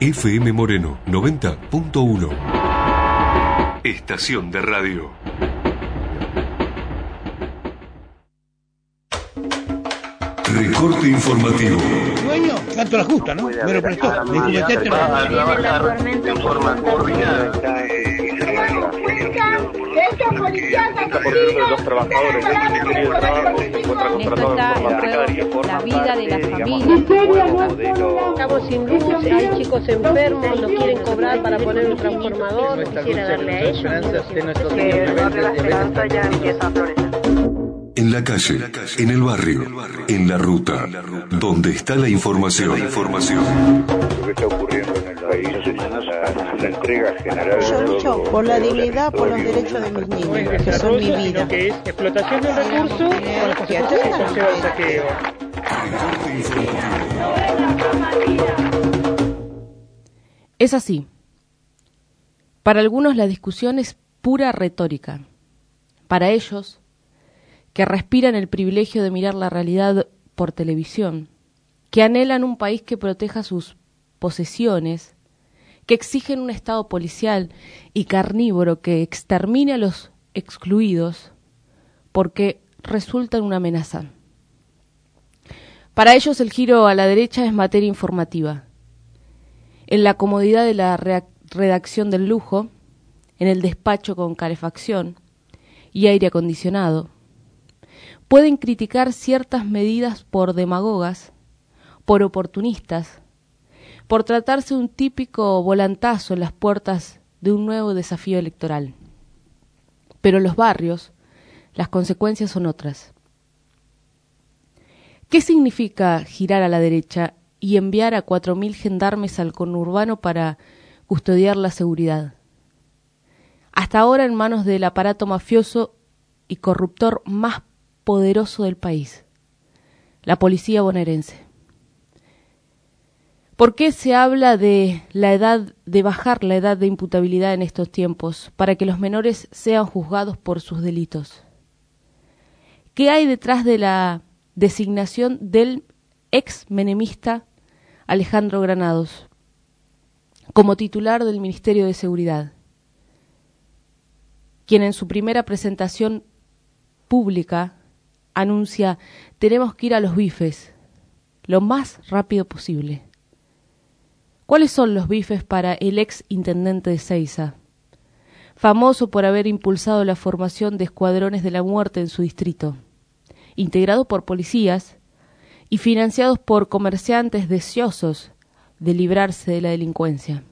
FM Moreno 90.1. Estación de radio. Recorte informativo. Dueño, tanto la justa, ¿no? Me lo prestó. Estos policías asesinos, los trabajadores del Ministerio de Trabajo se encuentran contratados de forma precaria, la vida de las familias. Estamos sin luz, hay chicos enfermos, nos quieren cobrar para poner un transformador, quisiera darle a ellos. En la calle, en el barrio, en la ruta, donde está la información. Lo que está ocurriendo en el país es la entrega general. Yo lucho por la dignidad, por los derechos de mis niños, que son mi vida. Que es explotación del recurso con las consecuencias que conlleva el saqueo. Es así. Para algunos la discusión es pura retórica. Para ellos, que respiran el privilegio de mirar la realidad por televisión, que anhelan un país que proteja sus posesiones, que exigen un Estado policial y carnívoro que extermine a los excluidos porque resultan una amenaza. Para ellos el giro a la derecha es materia informativa. En la comodidad de la redacción del lujo, en el despacho con calefacción y aire acondicionado, pueden criticar ciertas medidas por demagogas, por oportunistas, por tratarse de un típico volantazo en las puertas de un nuevo desafío electoral. Pero en los barrios, las consecuencias son otras. ¿Qué significa girar a la derecha y enviar a 4.000 gendarmes al conurbano para custodiar la seguridad? Hasta ahora en manos del aparato mafioso y corruptor más poderoso del país, la policía bonaerense. ¿Por qué se habla de bajar la edad de imputabilidad en estos tiempos para que los menores sean juzgados por sus delitos? ¿Qué hay detrás de la designación del ex menemista Alejandro Granados como titular del Ministerio de Seguridad, quien en su primera presentación pública anuncia: tenemos que ir a los bifes lo más rápido posible? ¿Cuáles son los bifes para el ex intendente de Seiza, famoso por haber impulsado la formación de escuadrones de la muerte en su distrito, integrado por policías y financiados por comerciantes deseosos de librarse de la delincuencia?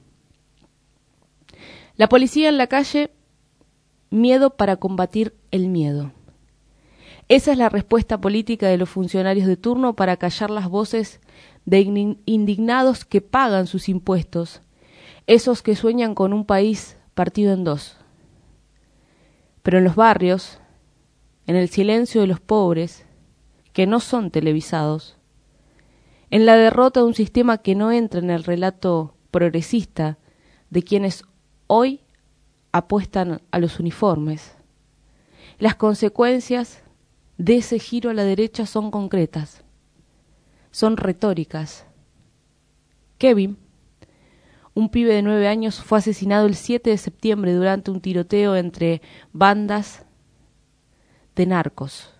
La policía en la calle, miedo para combatir el miedo. Esa es la respuesta política de los funcionarios de turno para callar las voces de indignados que pagan sus impuestos, esos que sueñan con un país partido en dos. Pero en los barrios, en el silencio de los pobres, que no son televisados, en la derrota de un sistema que no entra en el relato progresista de quienes hoy apuestan a los uniformes, las consecuencias de ese giro a la derecha son concretas, son retóricas. Kevin, un pibe de 9 años, fue asesinado el 7 de septiembre durante un tiroteo entre bandas de narcos.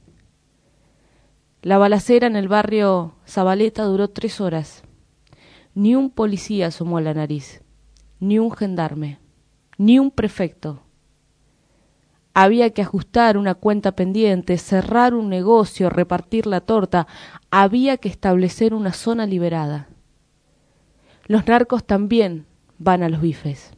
La balacera en el barrio Zabaleta duró 3 horas. Ni un policía asomó la nariz, ni un gendarme, ni un prefecto. Había que ajustar una cuenta pendiente, cerrar un negocio, repartir la torta. Había que establecer una zona liberada. Los narcos también van a los bifes.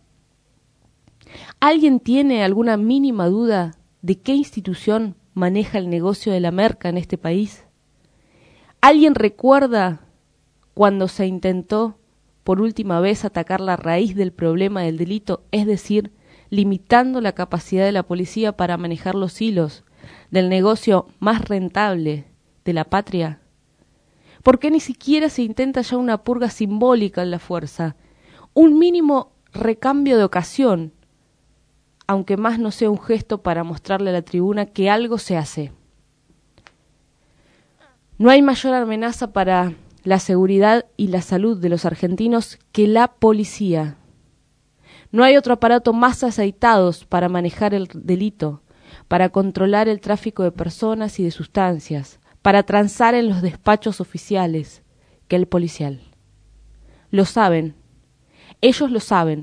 ¿Alguien tiene alguna mínima duda de qué institución maneja el negocio de la merca en este país? ¿Alguien recuerda cuando se intentó por última vez atacar la raíz del problema del delito, es decir, limitando la capacidad de la policía para manejar los hilos del negocio más rentable de la patria? ¿Por qué ni siquiera se intenta ya una purga simbólica en la fuerza? Un mínimo recambio de ocasión, aunque más no sea un gesto para mostrarle a la tribuna que algo se hace. No hay mayor amenaza para la seguridad y la salud de los argentinos que la policía. No hay otro aparato más aceitado para manejar el delito, para controlar el tráfico de personas y de sustancias, para transar en los despachos oficiales, que el policial. Lo saben, ellos lo saben,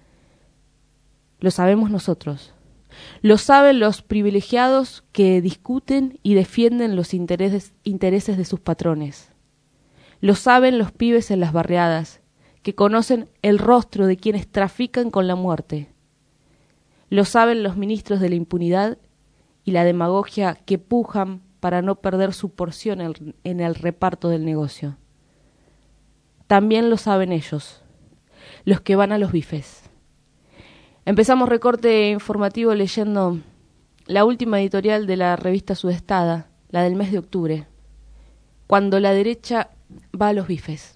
lo sabemos nosotros, lo saben los privilegiados que discuten y defienden los intereses de sus patrones, lo saben los pibes en las barriadas, que conocen el rostro de quienes trafican con la muerte, lo saben los ministros de la impunidad y la demagogia que pujan para no perder su porción en el reparto del negocio. También lo saben ellos, los que van a los bifes. Empezamos recorte informativo leyendo la última editorial de la revista Sudestada, la del mes de octubre, cuando la derecha va a los bifes.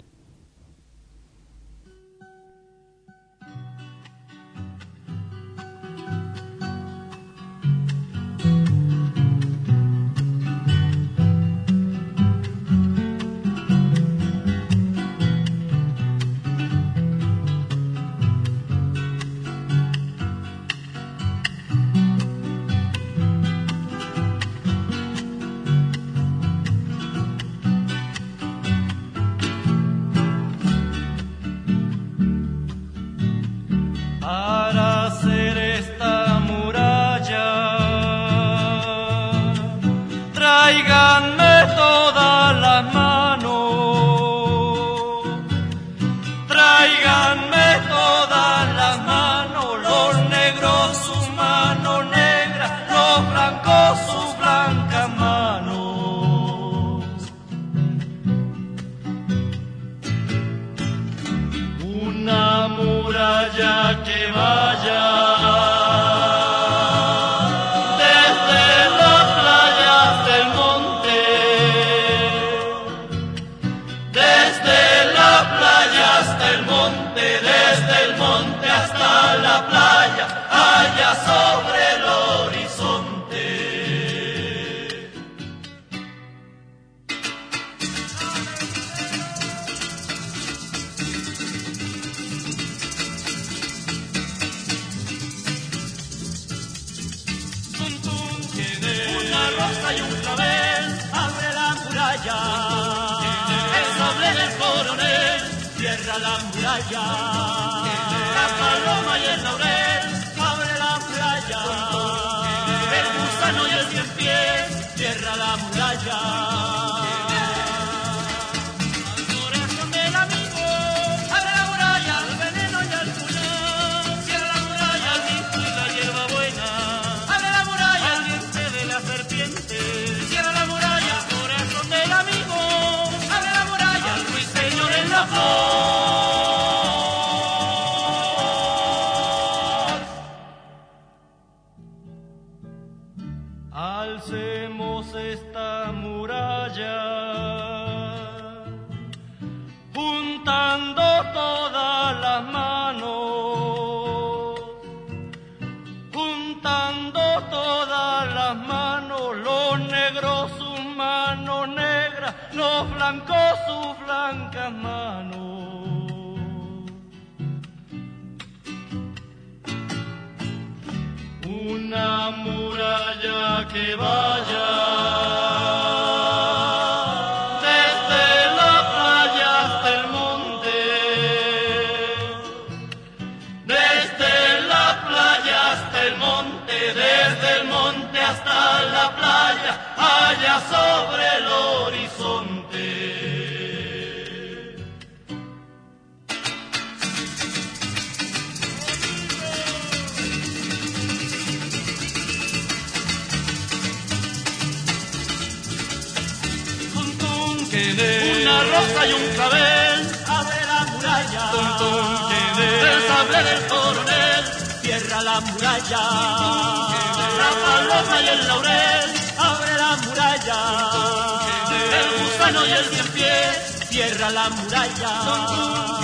Una rosa y un clavel, abre la muralla. El sable del coronel, cierra la muralla. La paloma y el laurel, abre la muralla. El gusano y el cien pies, cierra la muralla.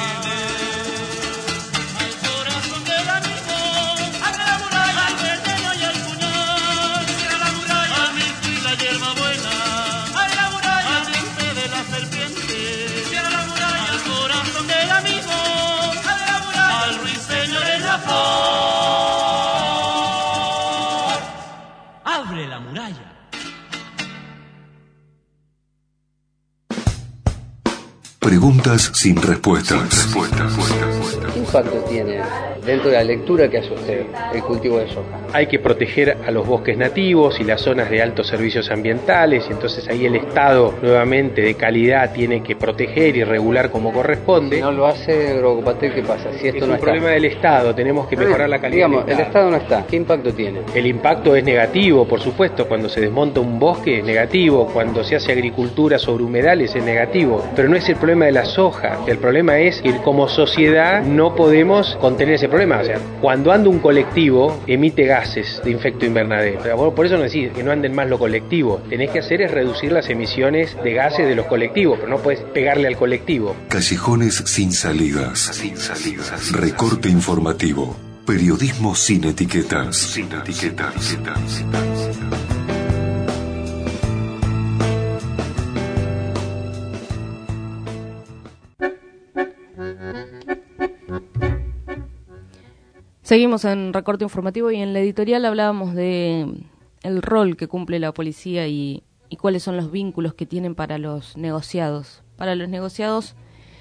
Preguntas sin respuestas. ¿Qué impacto tiene dentro de la lectura que hace usted el cultivo de soja? Hay que proteger a los bosques nativos y las zonas de altos servicios ambientales, y entonces ahí el Estado nuevamente de calidad tiene que proteger y regular como corresponde. Si no lo hace Agrocopatel, ¿qué pasa? Si esto es no un problema del Estado, tenemos que mejorar la calidad. Digamos, el Estado no está. ¿Qué impacto tiene? El impacto es negativo, por supuesto. Cuando se desmonta un bosque es negativo, cuando se hace agricultura sobre humedales es negativo, pero no es el problema de la soja. El problema es que como sociedad no podemos contener ese problema. O sea, cuando anda un colectivo emite gases de efecto invernadero. Por eso no decís que no anden más los colectivos. Tenés que hacer es reducir las emisiones de gases de los colectivos, pero no puedes pegarle al colectivo. Callejones sin salidas. Recorte informativo. Periodismo sin etiquetas. Seguimos en Recorte Informativo y en la editorial hablábamos de el rol que cumple la policía y cuáles son los vínculos que tienen para los negociados. Para los negociados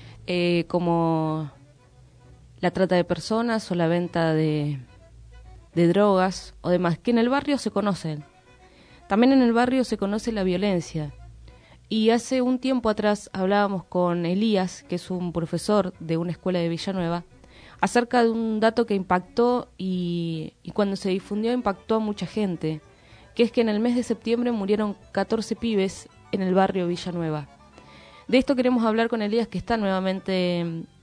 como la trata de personas o la venta de drogas o demás, que en el barrio se conocen. También en el barrio se conoce la violencia. Y hace un tiempo atrás hablábamos con Elías, que es un profesor de una escuela de Villanueva, acerca de un dato que impactó y cuando se difundió impactó a mucha gente, que es que en el mes de septiembre murieron 14 pibes en el barrio Villanueva. De esto queremos hablar con Elías, que está nuevamente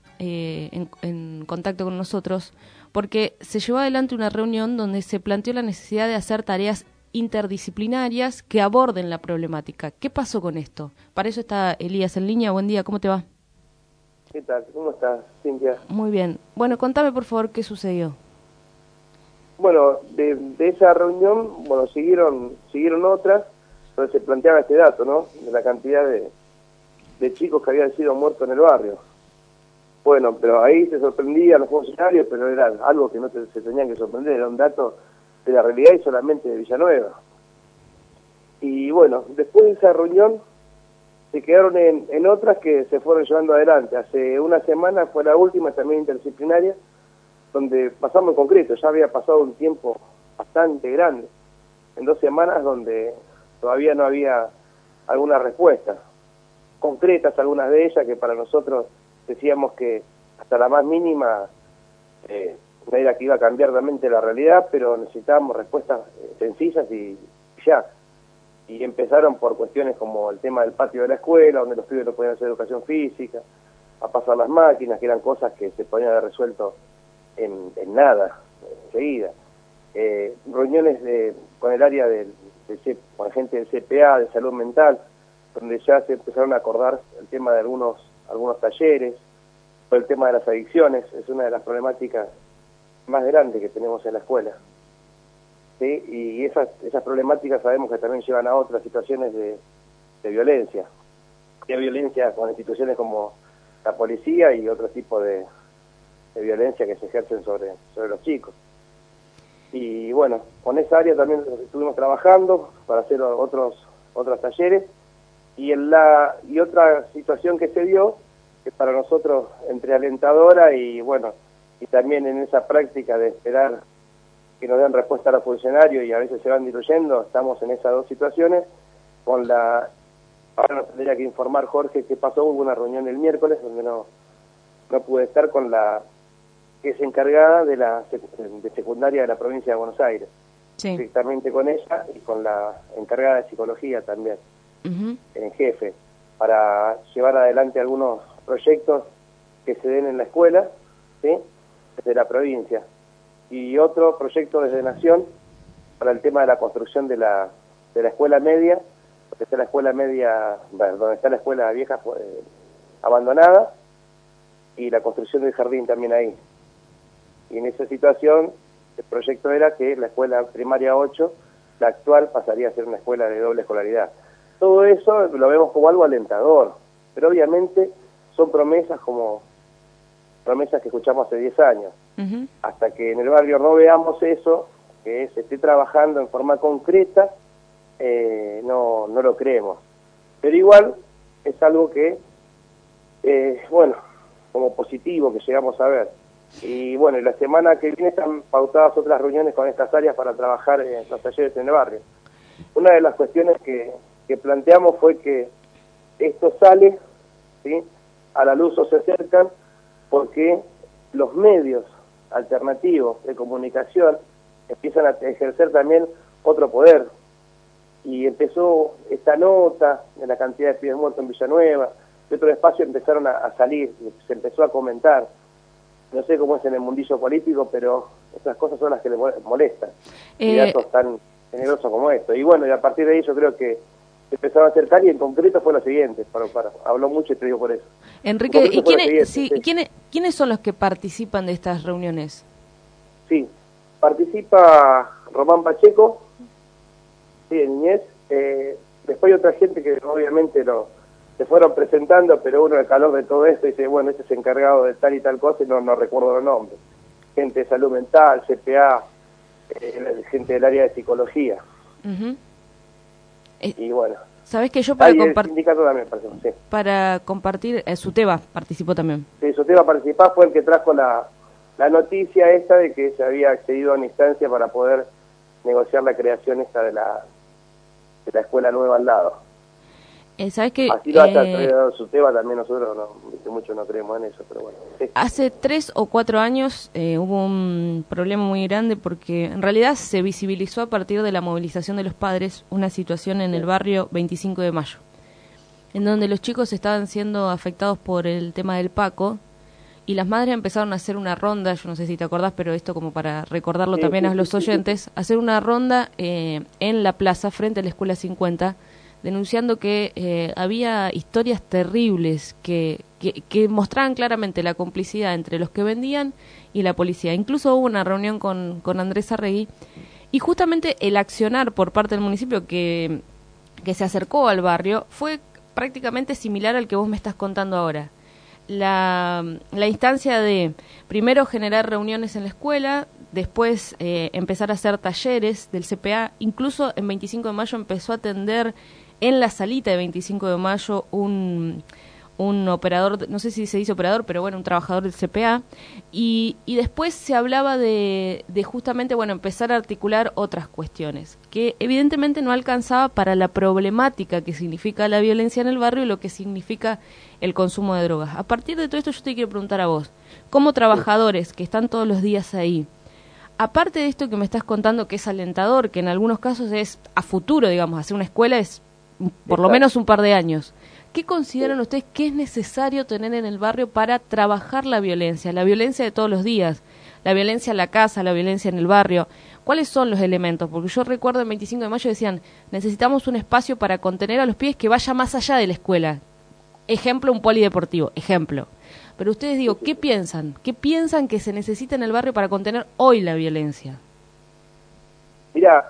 en contacto con nosotros, porque se llevó adelante una reunión donde se planteó la necesidad de hacer tareas interdisciplinarias que aborden la problemática. ¿Qué pasó con esto? Para eso está Elías en línea. Buen día, ¿cómo te va? ¿Qué tal? ¿Cómo estás, Cintia? Muy bien. Bueno, contame por favor qué sucedió. Bueno, de esa reunión, bueno, siguieron otras, donde se planteaba este dato, ¿no? De la cantidad de chicos que habían sido muertos en el barrio. Bueno, pero ahí se sorprendían los funcionarios, pero era algo que no se tenían que sorprender, era un dato de la realidad y solamente de Villanueva. Y bueno, después de esa reunión se quedaron en otras que se fueron llevando adelante. Hace una semana fue la última, también interdisciplinaria, donde pasamos en concreto. Ya había pasado un tiempo bastante grande, en 2 semanas, donde todavía no había alguna respuesta concretas, algunas de ellas que para nosotros decíamos que hasta la más mínima no era que iba a cambiar realmente la realidad, pero necesitábamos respuestas sencillas y ya. Y empezaron por cuestiones como el tema del patio de la escuela, donde los pibes no podían hacer educación física, a pasar las máquinas, que eran cosas que se podían haber resuelto en nada, enseguida. Reuniones con el área con gente del CPA, de salud mental, donde ya se empezaron a acordar el tema de algunos talleres, por el tema de las adicciones, es una de las problemáticas más grandes que tenemos en la escuela. ¿Sí? Y esas problemáticas sabemos que también llevan a otras situaciones de violencia. Hay violencia con instituciones como la policía y otro tipo de violencia que se ejercen sobre los chicos. Y bueno, con esa área también estuvimos trabajando para hacer otros talleres. Y otra situación que se dio, que para nosotros entre alentadora y bueno, y también en esa práctica de esperar que nos den respuesta a los funcionarios y a veces se van diluyendo, estamos en esas 2 situaciones. Ahora nos tendría que informar Jorge qué pasó. Hubo una reunión el miércoles donde no pude estar, con la que es encargada de secundaria de la provincia de Buenos Aires. Sí. Directamente con ella y con la encargada de psicología también, en jefe, para llevar adelante algunos proyectos que se den en la escuela, ¿sí?, desde la provincia. Y otro proyecto desde Nación para el tema de la construcción de la escuela media, donde está la escuela media, donde está la escuela vieja abandonada, y la construcción del jardín también ahí. Y en esa situación el proyecto era que la escuela primaria 8, la actual, pasaría a ser una escuela de doble escolaridad. Todo eso lo vemos como algo alentador, pero obviamente son promesas que escuchamos hace 10 años. Hasta que en el barrio no veamos eso, que se esté trabajando en forma concreta, no lo creemos. Pero igual es algo que bueno, como positivo que llegamos a ver. Y bueno, y la semana que viene están pautadas otras reuniones con estas áreas para trabajar en los talleres en el barrio. Una de las cuestiones que planteamos fue que esto sale, ¿sí?, a la luz o se acercan porque los medios alternativos de comunicación empiezan a ejercer también otro poder. Y empezó esta nota de la cantidad de pibes muertos en Villanueva, de otro espacio empezaron a salir, se empezó a comentar. No sé cómo es en el mundillo político, pero esas cosas son las que le molestan. Y datos tan generosos como esto. Y bueno, y a partir de ahí yo creo que se empezaron a acercar y en concreto fue lo siguiente. Habló mucho y te digo por eso. Enrique, ¿y quiénes son los que participan de estas reuniones? Sí, participa Román Pacheco, sí, de Niñez. Después hay otra gente que obviamente se fueron presentando, pero uno al calor de todo esto dice, bueno, este es encargado de tal y tal cosa y no recuerdo los nombres. Gente de salud mental, CPA, gente del área de psicología. Y bueno. ¿Sabés que yo para compartir, Suteba participó también? Sí, Suteba participó, fue el que trajo la noticia esta de que se había accedido a una instancia para poder negociar la creación esta de la escuela nueva al lado. ¿Sabes que así lo hace Suteba también? Nosotros mucho no creemos en eso, pero bueno. Sí. Hace 3 o 4 años hubo un problema muy grande porque en realidad se visibilizó a partir de la movilización de los padres una situación en el barrio 25 de Mayo, en donde los chicos estaban siendo afectados por el tema del Paco y las madres empezaron a hacer una ronda, yo no sé si te acordás, pero esto como para recordarlo también a los oyentes, hacer una ronda en la plaza frente a la Escuela 50, denunciando que había historias terribles que mostraban claramente la complicidad entre los que vendían y la policía. Incluso hubo una reunión con Andrés Arregui y justamente el accionar por parte del municipio que se acercó al barrio fue prácticamente similar al que vos me estás contando ahora. La instancia de primero generar reuniones en la escuela, después empezar a hacer talleres del CPA, incluso en 25 de Mayo empezó a atender en la salita de 25 de Mayo un operador, no sé si se dice operador, pero bueno, un trabajador del CPA, y después se hablaba de justamente, bueno, empezar a articular otras cuestiones, que evidentemente no alcanzaba para la problemática que significa la violencia en el barrio y lo que significa el consumo de drogas. A partir de todo esto yo te quiero preguntar a vos, como trabajadores que están todos los días ahí, aparte de esto que me estás contando que es alentador, que en algunos casos es a futuro, digamos, hacer una escuela es por lo menos un par de años, ¿qué consideran ustedes que es necesario tener en el barrio para trabajar la violencia de todos los días, la violencia en la casa, la violencia en el barrio? ¿Cuáles son los elementos? Porque yo recuerdo en 25 de Mayo decían, necesitamos un espacio para contener a los pibes que vaya más allá de la escuela. Ejemplo, un polideportivo, ejemplo. Pero ustedes, digo, ¿qué piensan? ¿Qué piensan que se necesita en el barrio para contener hoy la violencia? Mira,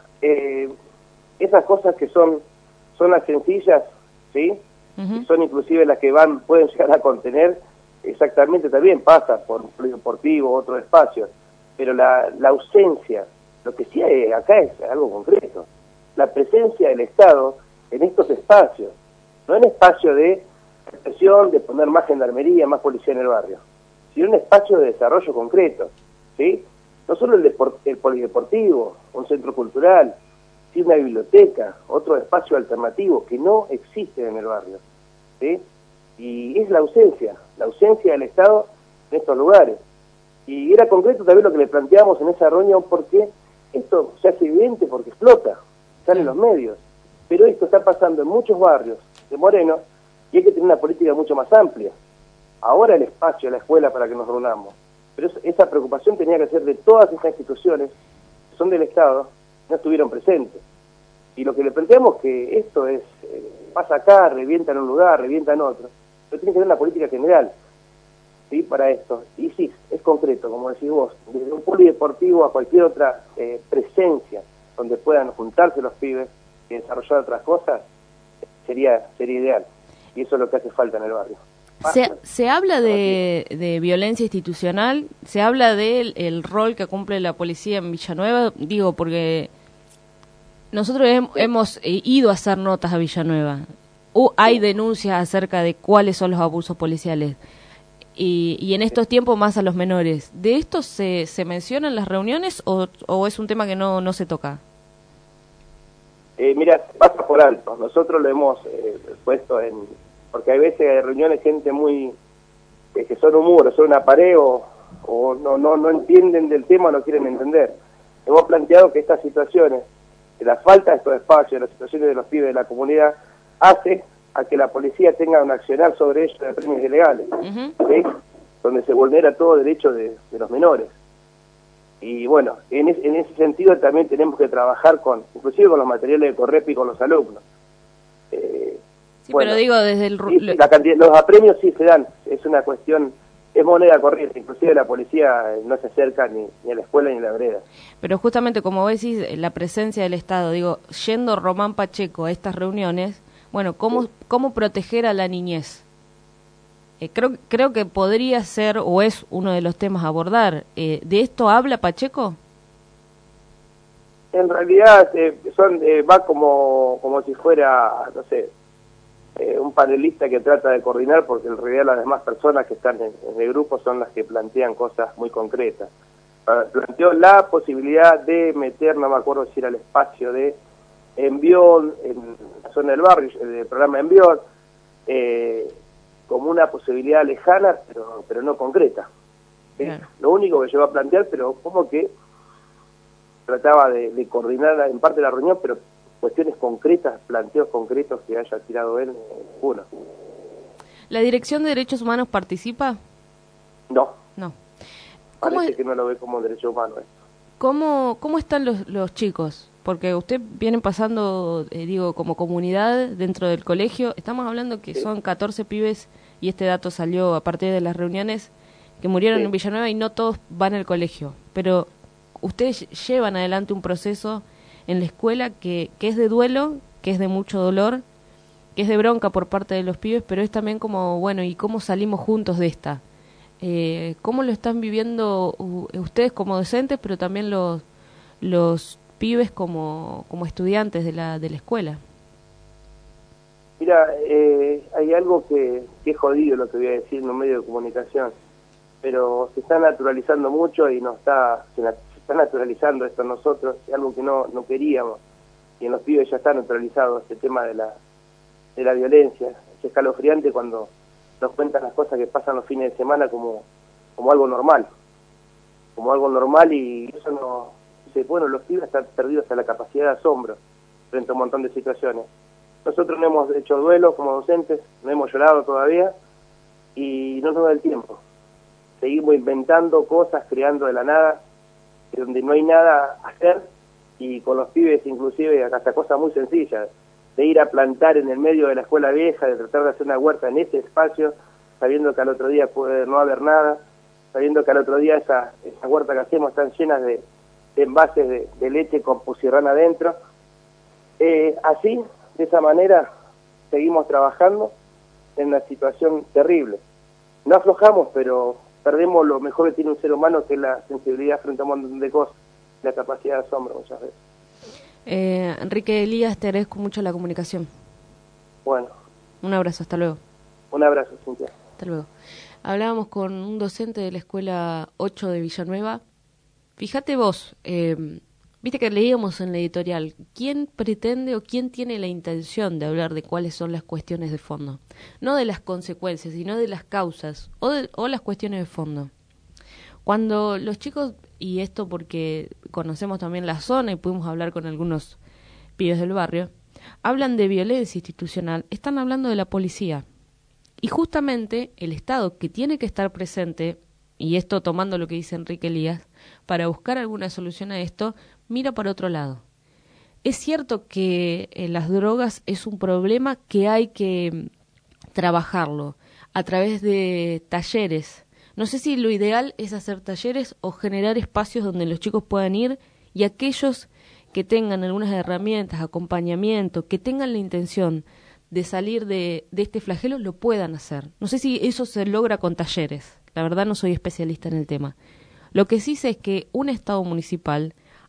esas cosas que son las sencillas, ¿sí? Y son inclusive las que pueden llegar a contener, exactamente también pasa por un polideportivo, otro espacio, pero la ausencia, lo que sí hay acá es algo concreto, la presencia del Estado en estos espacios, no en espacio de represión, de poner más gendarmería, más policía en el barrio, sino un espacio de desarrollo concreto, ¿sí? No solo el polideportivo, un centro cultural, una biblioteca, otro espacio alternativo que no existe en el barrio, ¿sí? Y es la ausencia del Estado en estos lugares. Y era concreto también lo que le planteamos en esa reunión, porque esto se hace evidente porque explota, sale en los medios, pero esto está pasando en muchos barrios de Moreno y hay que tener una política mucho más amplia. Ahora el espacio, la escuela para que nos reunamos, pero esa preocupación tenía que ser de todas esas instituciones que son del Estado, no estuvieron presentes. Y lo que le planteamos que esto es, pasa acá, revienta en un lugar, revienta en otro, pero tiene que tener una política general, ¿sí? Para esto. Y sí, es concreto, como decís vos, desde un polideportivo a cualquier otra presencia donde puedan juntarse los pibes y desarrollar otras cosas, sería ideal. Y eso es lo que hace falta en el barrio. Se habla de violencia institucional, se habla del rol que cumple la policía en Villanueva, digo, porque nosotros hemos ido a hacer notas a Villanueva hay denuncias acerca de cuáles son los abusos policiales. Y en estos tiempos más a los menores. ¿De esto se menciona en las reuniones o es un tema que no se toca? Mira, pasa por alto. Nosotros lo hemos puesto porque hay veces hay reuniones gente muy que son un muro, son una pared o no entienden del tema, no quieren entender. Hemos planteado que estas situaciones, que la falta de estos espacios, las situaciones de los pibes de la comunidad, hace a que la policía tenga un accionar sobre ellos de premios ilegales, ¿sí? Donde se vulnera todo derecho de los menores. Y bueno, en ese sentido también tenemos que trabajar inclusive con los materiales de Correpi con los alumnos. Sí, bueno, pero digo, desde el... los apremios sí se dan, es una cuestión, es moneda corriente, inclusive la policía no se acerca ni a la escuela ni a la vereda. Pero justamente como vos decís, la presencia del Estado, digo, yendo Román Pacheco a estas reuniones, bueno, ¿cómo proteger a la niñez? Creo que podría ser o es uno de los temas a abordar. ¿De esto habla Pacheco? En realidad va como si fuera, no sé, un panelista que trata de coordinar, porque en realidad las demás personas que están en el grupo son las que plantean cosas muy concretas. Planteó la posibilidad de meter, no me acuerdo si era el espacio de Envión, en la zona del barrio, el programa Envión, como una posibilidad lejana, pero no concreta. Claro. Lo único que llegó a plantear, pero como que trataba de coordinar en parte de la reunión, pero cuestiones concretas, planteos concretos que haya tirado él, uno. ¿La Dirección de Derechos Humanos participa? No. Parece que no lo ve como un derecho humano esto. ¿Cómo están los chicos? Porque usted vienen pasando, como comunidad dentro del colegio. Estamos hablando que son 14 pibes, y este dato salió a partir de las reuniones, que murieron en Villanueva y no todos van al colegio. Pero ustedes llevan adelante un proceso en la escuela que es de duelo, que es de mucho dolor, que es de bronca por parte de los pibes, pero es también como, bueno, ¿y cómo salimos juntos de esta? ¿Cómo lo están viviendo ustedes como docentes, pero también los pibes como estudiantes de la escuela? Mira, hay algo que es jodido lo que voy a decir en un medio de comunicación, pero se está naturalizando mucho y se está naturalizando esto en nosotros, es algo que no queríamos, y en los pibes ya está naturalizado este tema de la violencia. Es escalofriante cuando nos cuentan las cosas que pasan los fines de semana como algo normal, y eso no... Bueno, los pibes están perdidos a la capacidad de asombro frente a un montón de situaciones. Nosotros no hemos hecho duelo como docentes, no hemos llorado todavía y no nos da el tiempo. Seguimos inventando cosas, creando de la nada, donde no hay nada a hacer, y con los pibes inclusive hasta cosas muy sencillas, de ir a plantar en el medio de la escuela vieja, de tratar de hacer una huerta en ese espacio, sabiendo que al otro día puede no haber nada, sabiendo que al otro día esa huerta que hacemos están llenas de envases de leche con pusirrana adentro. Así, de esa manera, seguimos trabajando en una situación terrible. No aflojamos, pero perdemos lo mejor que tiene un ser humano, que es la sensibilidad frente a un montón de cosas, la capacidad de asombro muchas veces. Enrique Elías, te agradezco mucho la comunicación. Bueno. Un abrazo, hasta luego. Un abrazo, Cintia. Hasta luego. Hablábamos con un docente de la Escuela 8 de Villanueva. Fíjate vos, viste que leíamos en la editorial, ¿quién pretende o quién tiene la intención de hablar de cuáles son las cuestiones de fondo? No de las consecuencias, sino de las causas o las cuestiones de fondo. Cuando los chicos, y esto porque conocemos también la zona y pudimos hablar con algunos pibes del barrio, hablan de violencia institucional, están hablando de la policía. Y justamente el Estado, que tiene que estar presente, y esto tomando lo que dice Enrique Elías, para buscar alguna solución a esto, mira para otro lado. Es cierto que las drogas es un problema que hay que trabajarlo a través de talleres. No sé si lo ideal es hacer talleres o generar espacios donde los chicos puedan ir, y aquellos que tengan algunas herramientas, acompañamiento, que tengan la intención de salir de este flagelo, lo puedan hacer. No sé si eso se logra con talleres. La verdad no soy especialista en el tema. Lo que sí sé es que un Estado municipal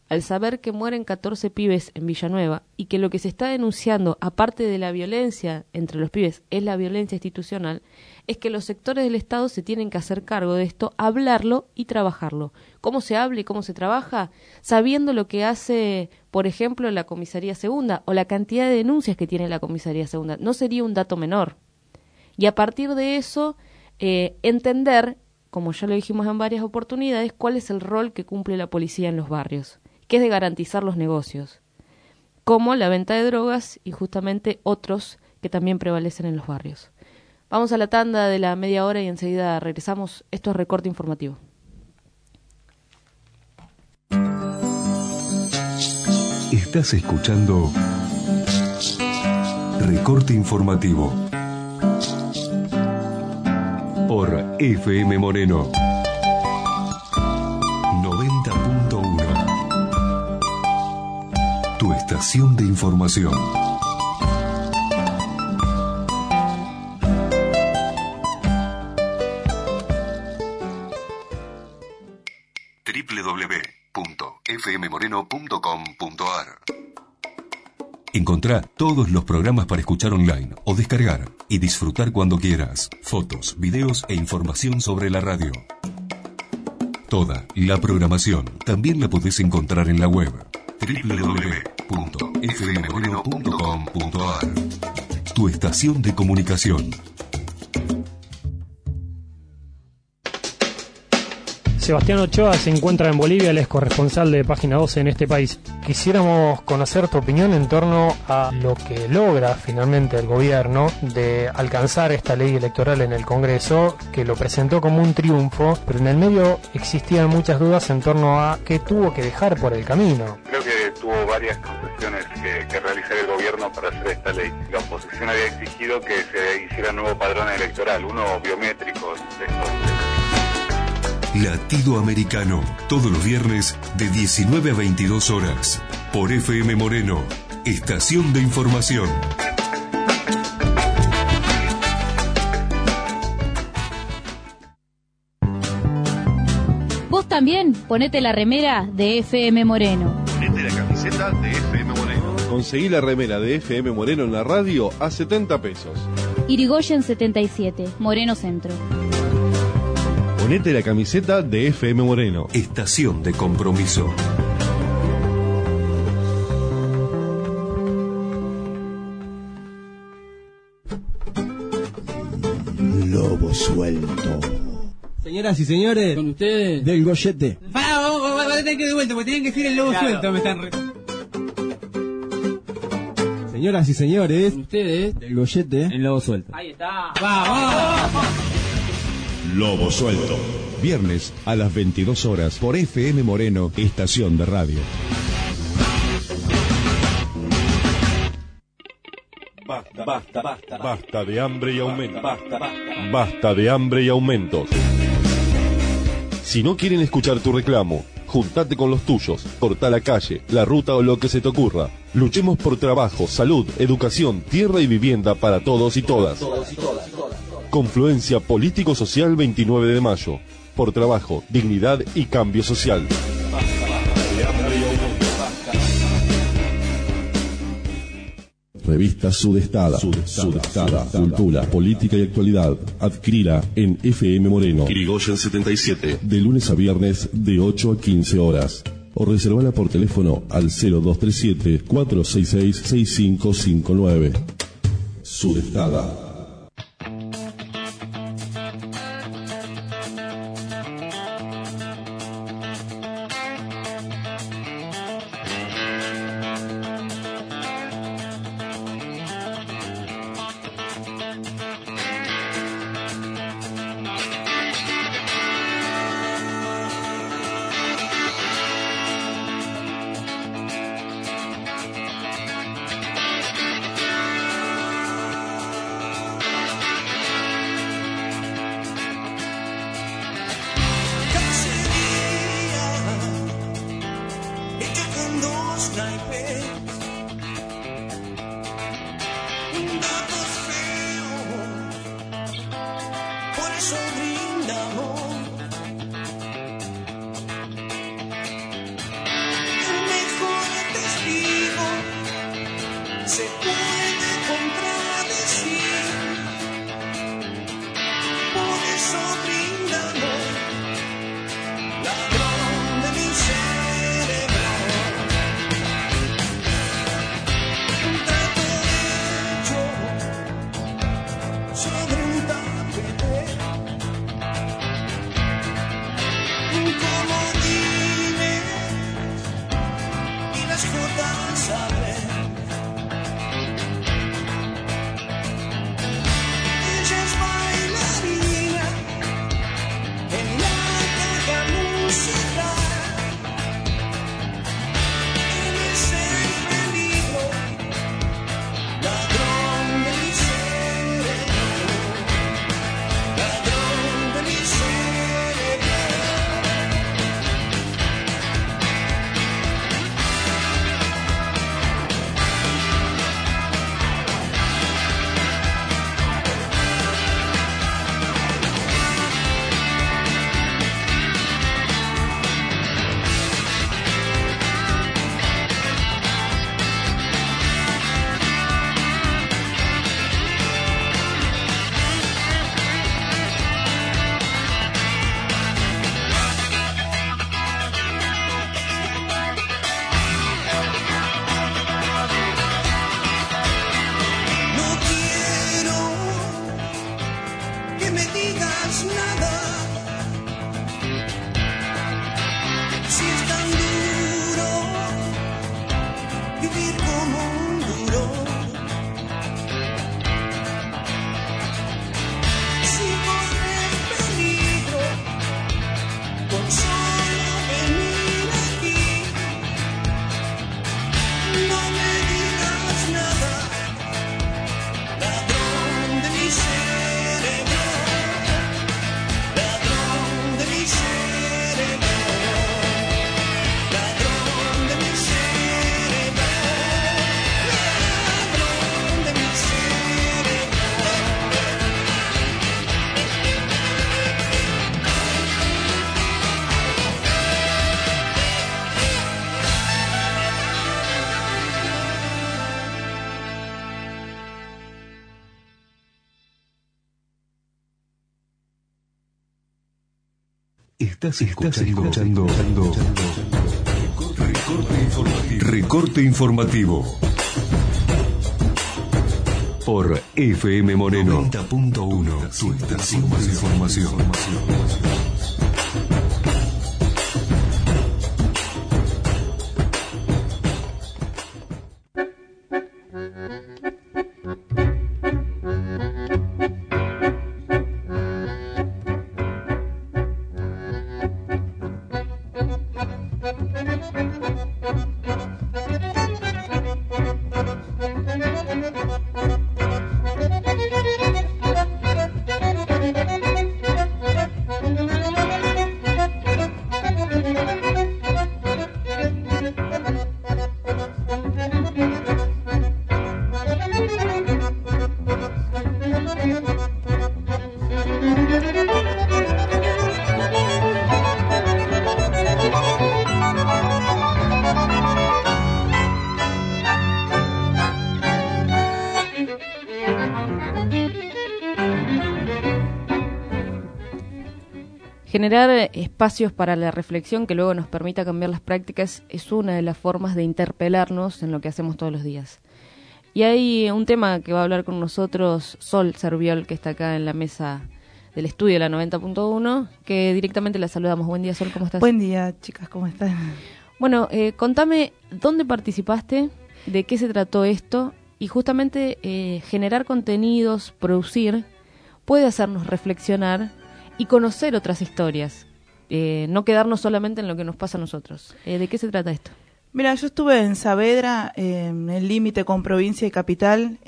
al saber que mueren 14 pibes en Villanueva y que lo que se está denunciando, aparte de la violencia entre los pibes, es la violencia institucional, es que los sectores del Estado se tienen que hacer cargo de esto, hablarlo y trabajarlo. ¿Cómo se habla y cómo se trabaja? Sabiendo lo que hace, por ejemplo, la Comisaría Segunda o la cantidad de denuncias que tiene la Comisaría Segunda. No sería un dato menor. Y a partir de eso, entender, como ya lo dijimos en varias oportunidades, cuál es el rol que cumple la policía en los barrios, que es de garantizar los negocios, como la venta de drogas y justamente otros que también prevalecen en los barrios. Vamos a la tanda de la media hora y enseguida regresamos. Esto es Recorte Informativo. Estás escuchando Recorte Informativo por FM Moreno 90.1. Tu estación de información. www.fmmoreno.com.ar. Encontrá todos los programas para escuchar online o descargar y disfrutar cuando quieras. Fotos, videos e información sobre la radio. Toda la programación también la podés encontrar en la web www.fmmoreno.com.ar. Tu estación de comunicación. Sebastián Ochoa se encuentra en Bolivia, él es corresponsal de Página 12 en este país. Quisiéramos conocer tu opinión en torno a lo que logra finalmente el gobierno de alcanzar esta ley electoral en el Congreso, que lo presentó como un triunfo, pero en el medio existían muchas dudas en torno a qué tuvo que dejar por el camino. Creo que tuvo varias concesiones que realizar el gobierno para hacer esta ley. La oposición había exigido que se hiciera un nuevo padrón electoral, uno biométrico. Latido Americano, todos los viernes de 19 a 22 horas, por FM Moreno, estación de información. Vos también ponete la remera de FM Moreno. Ponete la camiseta de FM Moreno. Conseguí la remera de FM Moreno en la radio a 70 pesos. Irigoyen 77, Moreno Centro. Ponete la camiseta de FM Moreno. Estación de compromiso. Lobo suelto. Señoras y señores, con ustedes, del Goyete. Vamos a tener que de vuelta, porque tienen que decir el lobo suelto. Me están Señoras y señores, con ustedes, del Goyete, el lobo suelto. Ahí está. ¡Vamos! Lobo Suelto. Viernes a las 22 horas por FM Moreno, estación de radio. Basta de hambre y aumentos. Basta de hambre y aumentos. Si no quieren escuchar tu reclamo, juntate con los tuyos, corta la calle, la ruta o lo que se te ocurra. Luchemos por trabajo, salud, educación, tierra y vivienda para todos y todas. Confluencia Político-Social 29 de mayo. Por trabajo, dignidad y cambio social. Revista Sudestada. Cultura, política y actualidad. Adquirila en FM Moreno. Irigoyen 77. De lunes a viernes de 8 a 15 horas. O reservala por teléfono al 0237-466-6559. Sudestada. Estás escuchando Recorte Informativo por FM Moreno 90.1, tu estación de información. Generar espacios para la reflexión que luego nos permita cambiar las prácticas es una de las formas de interpelarnos en lo que hacemos todos los días. Y hay un tema que va a hablar con nosotros Sol Serviol, que está acá en la mesa del estudio de la 90.1, que directamente la saludamos. Buen día, Sol, ¿cómo estás? Buen día, chicas, ¿cómo están? Bueno, contame, ¿dónde participaste? ¿De qué se trató esto? Y justamente generar contenidos, producir, puede hacernos reflexionar y conocer otras historias, no quedarnos solamente en lo que nos pasa a nosotros. ¿De qué se trata esto? Mira, yo estuve en Saavedra, en el límite con provincia y capital,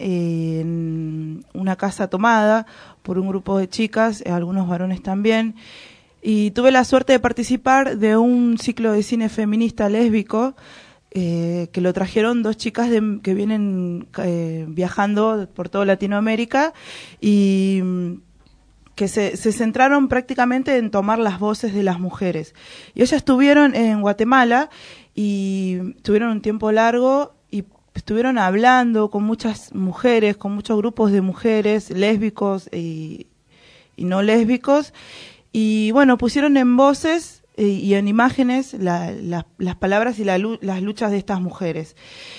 en una casa tomada por un grupo de chicas, algunos varones también, y tuve la suerte de participar de un ciclo de cine feminista lésbico, que lo trajeron dos chicas que vienen viajando por toda Latinoamérica y que se centraron prácticamente en tomar las voces de las mujeres. Y ellas estuvieron en Guatemala y tuvieron un tiempo largo y estuvieron hablando con muchas mujeres, con muchos grupos de mujeres lésbicos y no lésbicos. Y bueno, pusieron en voces y en imágenes las palabras y las luchas de estas mujeres.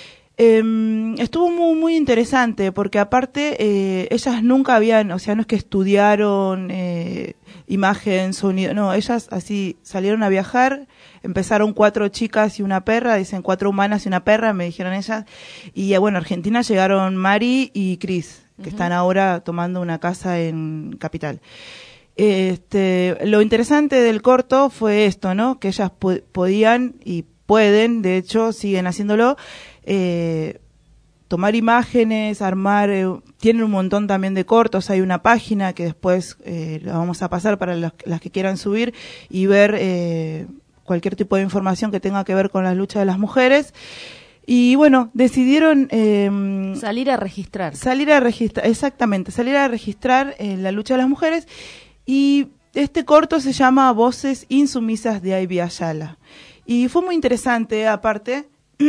Estuvo muy interesante porque aparte ellas nunca habían, o sea, no es que estudiaron imagen, sonido, no, ellas así salieron a viajar, empezaron 4 chicas y una perra, dicen 4 humanas y una perra, me dijeron ellas, y bueno, a Argentina llegaron Mari y Cris, que están ahora tomando una casa en Capital. Lo interesante del corto fue esto, ¿no? Que ellas podían y pueden, de hecho siguen haciéndolo, tomar imágenes, armar, tienen un montón también de cortos, hay una página que después la vamos a pasar para las que quieran subir y ver cualquier tipo de información que tenga que ver con la lucha de las mujeres. Y bueno, decidieron salir a registrar, exactamente, salir a registrar la lucha de las mujeres, y este corto se llama Voces Insumisas de Ivy Ayala. Y fue muy interesante, aparte,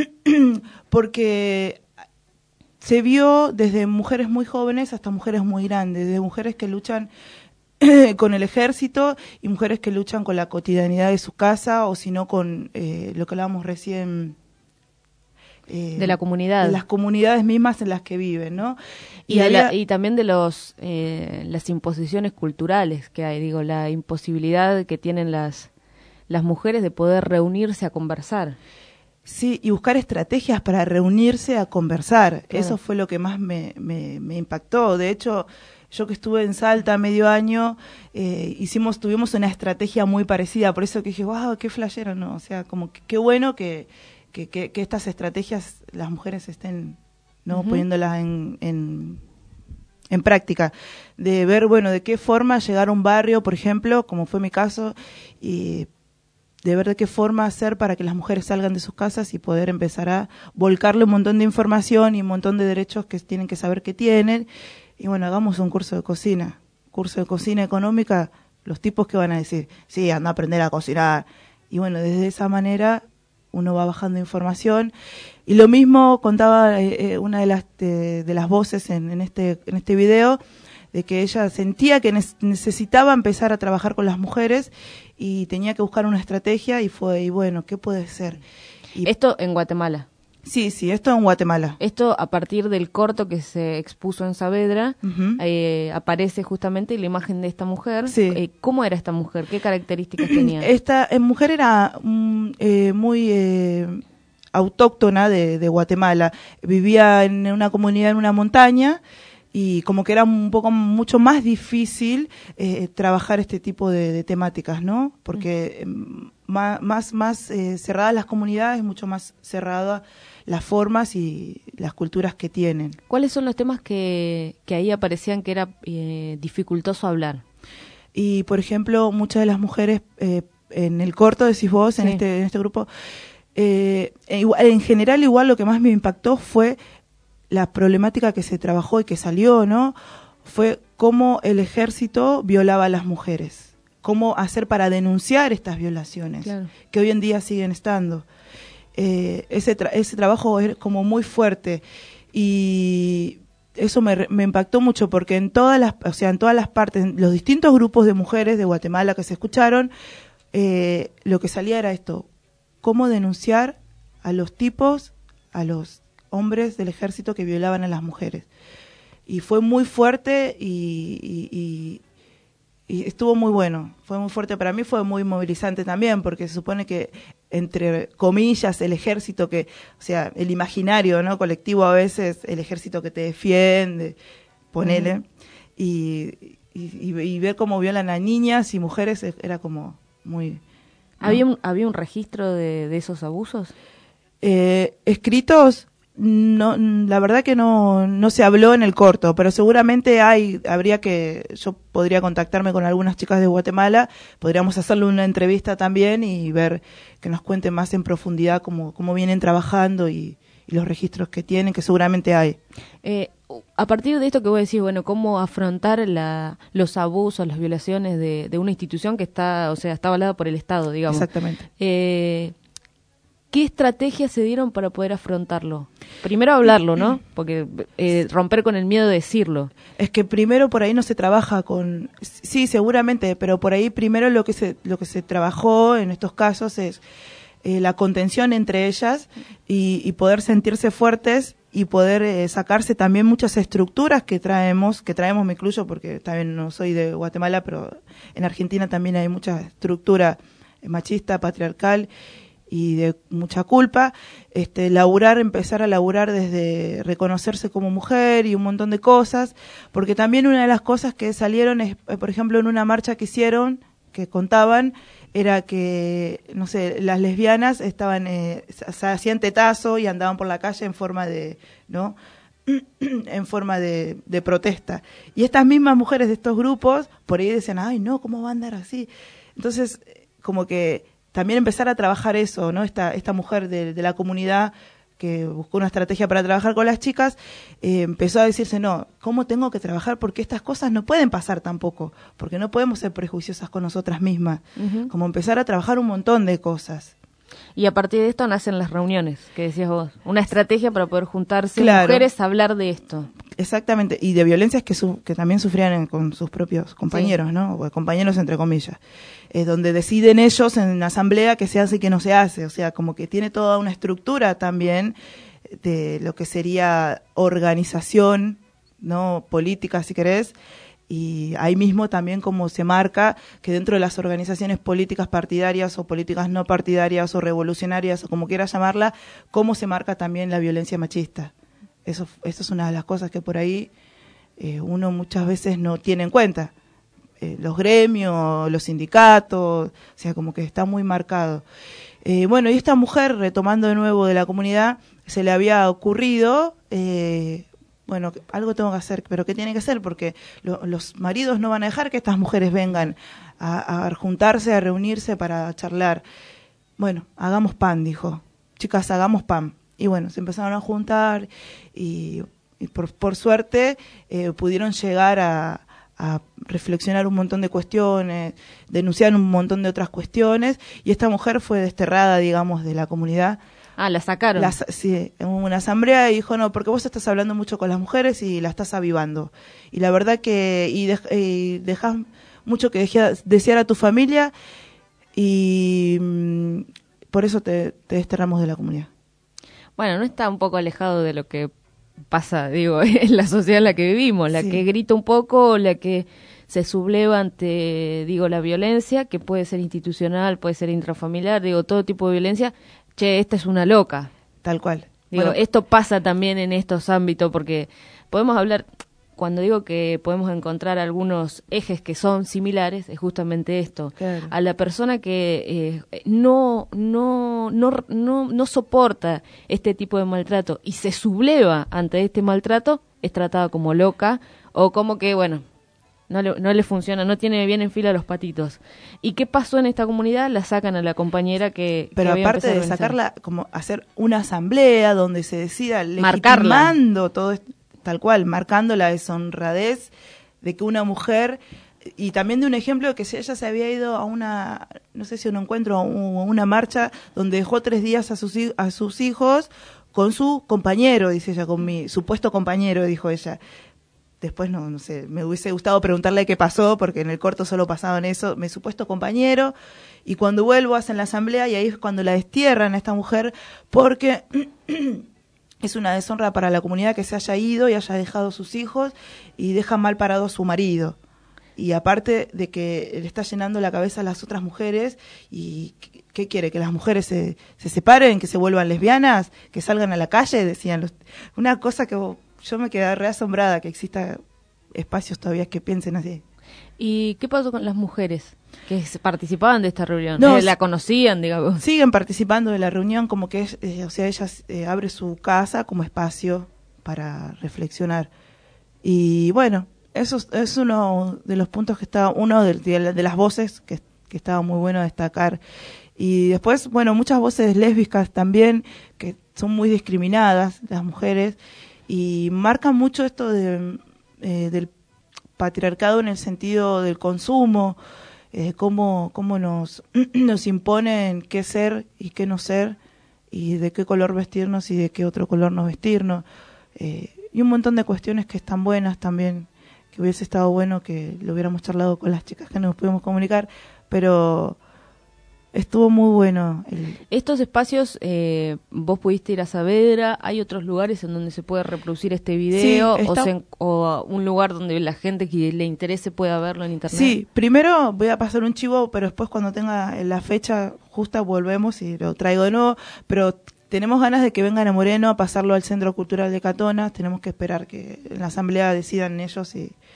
porque se vio desde mujeres muy jóvenes hasta mujeres muy grandes, desde mujeres que luchan con el ejército y mujeres que luchan con la cotidianidad de su casa, o si no con lo que hablábamos recién, de la comunidad, de las comunidades mismas en las que viven, ¿no? Y también de las imposiciones culturales que hay, digo, la imposibilidad que tienen las mujeres de poder reunirse a conversar. Sí, y buscar estrategias para reunirse a conversar. Claro. Eso fue lo que más me impactó. De hecho, yo que estuve en Salta medio año, tuvimos una estrategia muy parecida. Por eso que dije, wow, qué flashero, ¿no? O sea, como que qué bueno que estas estrategias las mujeres estén, ¿no? Poniéndolas en práctica. De ver, bueno, de qué forma llegar a un barrio, por ejemplo, como fue mi caso, y de ver de qué forma hacer para que las mujeres salgan de sus casas y poder empezar a volcarle un montón de información y un montón de derechos que tienen que saber que tienen. Y bueno, hagamos un curso de cocina económica, los tipos que van a decir, sí, anda a aprender a cocinar. Y bueno, desde esa manera uno va bajando información. Y lo mismo contaba una de las voces en este video, de que ella sentía que necesitaba empezar a trabajar con las mujeres y tenía que buscar una estrategia y bueno, ¿qué puede ser? Esto en Guatemala. Sí, esto en Guatemala. Esto a partir del corto que se expuso en Saavedra, aparece justamente la imagen de esta mujer. Sí. ¿Cómo era esta mujer? ¿Qué características tenía? Esta mujer era muy autóctona de Guatemala. Vivía en una comunidad en una montaña y como que era mucho más difícil trabajar este tipo de temáticas, ¿no? Porque más cerradas las comunidades, mucho más cerradas las formas y las culturas que tienen. ¿Cuáles son los temas que ahí aparecían que era dificultoso hablar? Y, por ejemplo, muchas de las mujeres, en el corto, decís vos, en este grupo, en general igual lo que más me impactó fue la problemática que se trabajó y que salió, ¿no? Fue cómo el ejército violaba a las mujeres. Cómo hacer para denunciar estas violaciones, claro, que hoy en día siguen estando. Ese trabajo es como muy fuerte y eso me impactó mucho porque en todas las partes, en los distintos grupos de mujeres de Guatemala que se escucharon, lo que salía era esto: cómo denunciar a los tipos, a los hombres del ejército que violaban a las mujeres. Y fue muy fuerte y estuvo muy bueno, fue muy fuerte para mí, fue muy movilizante también, porque se supone que, entre comillas, el ejército o sea, el imaginario, ¿no?, colectivo a veces, el ejército que te defiende, ponele, y ver cómo violan a niñas y mujeres era como muy... ¿no? ¿Había un registro de esos abusos? Escritos, no, la verdad que no se habló en el corto, pero seguramente yo podría contactarme con algunas chicas de Guatemala, podríamos hacerle una entrevista también y ver que nos cuenten más en profundidad cómo vienen trabajando y los registros que tienen, que seguramente hay. A partir de esto que vos decís, bueno, cómo afrontar los abusos, las violaciones de una institución que está avalada por el Estado, digamos. Exactamente. ¿Qué estrategias se dieron para poder afrontarlo? Primero hablarlo, ¿no? Porque romper con el miedo de decirlo. Es que primero por ahí no se trabaja con... Sí, seguramente, pero por ahí primero lo que se trabajó en estos casos es la contención entre ellas y poder sentirse fuertes y poder sacarse también muchas estructuras que traemos, me incluyo porque también no soy de Guatemala, pero en Argentina también hay mucha estructura machista, patriarcal y de mucha culpa, empezar a laburar desde reconocerse como mujer y un montón de cosas, porque también una de las cosas que salieron es, por ejemplo, en una marcha que hicieron, que contaban, era que, no sé, las lesbianas estaban, se hacían tetazo y andaban por la calle en forma de, ¿no?, en forma de protesta. Y estas mismas mujeres de estos grupos, por ahí decían, ay, no, ¿cómo va a andar así? Entonces, como que también empezar a trabajar eso, ¿no? Esta mujer de la comunidad que buscó una estrategia para trabajar con las chicas, empezó a decirse, no, ¿cómo tengo que trabajar? Porque estas cosas no pueden pasar tampoco, porque no podemos ser prejuiciosas con nosotras mismas. Como empezar a trabajar un montón de cosas. Y a partir de esto nacen las reuniones, que decías vos, una estrategia para poder juntarse claro, mujeres a hablar de esto. Exactamente, y de violencias que también sufrían con sus propios compañeros, sí, ¿no? O compañeros entre comillas, donde deciden ellos en asamblea qué se hace y qué no se hace, o sea, como que tiene toda una estructura también de lo que sería organización, ¿no?, política, si querés. Y ahí mismo también como se marca que dentro de las organizaciones políticas partidarias o políticas no partidarias o revolucionarias o como quieras llamarla, cómo se marca también la violencia machista. Eso es una de las cosas que por ahí uno muchas veces no tiene en cuenta. Los gremios, los sindicatos, o sea, como que está muy marcado. Bueno, y esta mujer, retomando de nuevo de la comunidad, se le había ocurrido... bueno, algo tengo que hacer, pero ¿qué tiene que hacer? Porque los maridos no van a dejar que estas mujeres vengan a juntarse, a reunirse para charlar. Bueno, hagamos pan, dijo. Chicas, hagamos pan. Y bueno, se empezaron a juntar y por suerte pudieron llegar a reflexionar un montón de cuestiones, denunciar un montón de otras cuestiones, y esta mujer fue desterrada, digamos, de la comunidad La sacaron. Sí, en una asamblea, y dijo, no, porque vos estás hablando mucho con las mujeres y la estás avivando. Y la verdad que dejás mucho que desear a tu familia, y por eso te desterramos de la comunidad. Bueno, no está un poco alejado de lo que pasa, digo, en la sociedad en la que vivimos, la que grita un poco, la que se subleva ante, digo, la violencia, que puede ser institucional, puede ser intrafamiliar, digo, todo tipo de violencia. Che, esta es una loca. Tal cual. Digo, bueno, esto pasa también en estos ámbitos, porque podemos hablar, cuando digo que podemos encontrar algunos ejes que son similares, es justamente esto. Claro. A la persona que no soporta este tipo de maltrato y se subleva ante este maltrato, es tratada como loca, o como que, bueno, no le funciona, no tiene bien en fila los patitos. ¿Y qué pasó en esta comunidad? La sacan a la compañera que Pero que aparte de sacarla, como hacer una asamblea donde se decida legitimando todo esto, tal cual, marcando la deshonradez de que una mujer, y también de un ejemplo de que ella se había ido a una, no sé si un encuentro o una marcha donde dejó 3 días a sus hijos con su compañero, dice ella, con mi supuesto compañero, dijo ella. Después no sé, me hubiese gustado preguntarle qué pasó, porque en el corto solo pasaban eso, mi supuesto compañero, y cuando vuelvo hacen la asamblea y ahí es cuando la destierran a esta mujer, porque es una deshonra para la comunidad que se haya ido y haya dejado a sus hijos y deja mal parado a su marido. Y aparte de que le está llenando la cabeza a las otras mujeres, y ¿qué quiere? ¿Que las mujeres se separen, que se vuelvan lesbianas, que salgan a la calle? Decían una cosa que yo me quedé re asombrada, que exista espacios todavía que piensen así. ¿Y qué pasó con las mujeres que participaban de esta reunión? No, ¿La conocían, digamos? Siguen participando de la reunión, como que ella abre su casa como espacio para reflexionar. Y bueno, eso es uno de los puntos que está, uno de las voces que estaba muy bueno destacar. Y después, bueno, muchas voces lésbicas también, que son muy discriminadas, las mujeres, y marcan mucho esto del patriarcado en el sentido del consumo, cómo nos imponen qué ser y qué no ser, y de qué color vestirnos y de qué otro color no vestirnos, y un montón de cuestiones que están buenas también, que hubiese estado bueno que lo hubiéramos charlado con las chicas que nos pudimos comunicar, pero estuvo muy bueno. Estos espacios, vos pudiste ir a Saavedra, ¿hay otros lugares en donde se puede reproducir este video? Sí, o un lugar donde la gente que le interese pueda verlo en internet. Sí, primero voy a pasar un chivo, pero después cuando tenga la fecha justa volvemos y lo traigo de nuevo, pero tenemos ganas de que vengan a Moreno a pasarlo al Centro Cultural de Catona. Tenemos que esperar que en la asamblea decidan ellos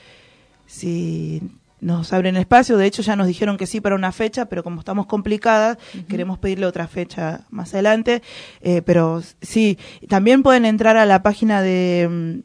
si nos abren espacio. De hecho ya nos dijeron que sí para una fecha, pero como estamos complicadas, queremos pedirle otra fecha más adelante, pero sí, también pueden entrar a la página de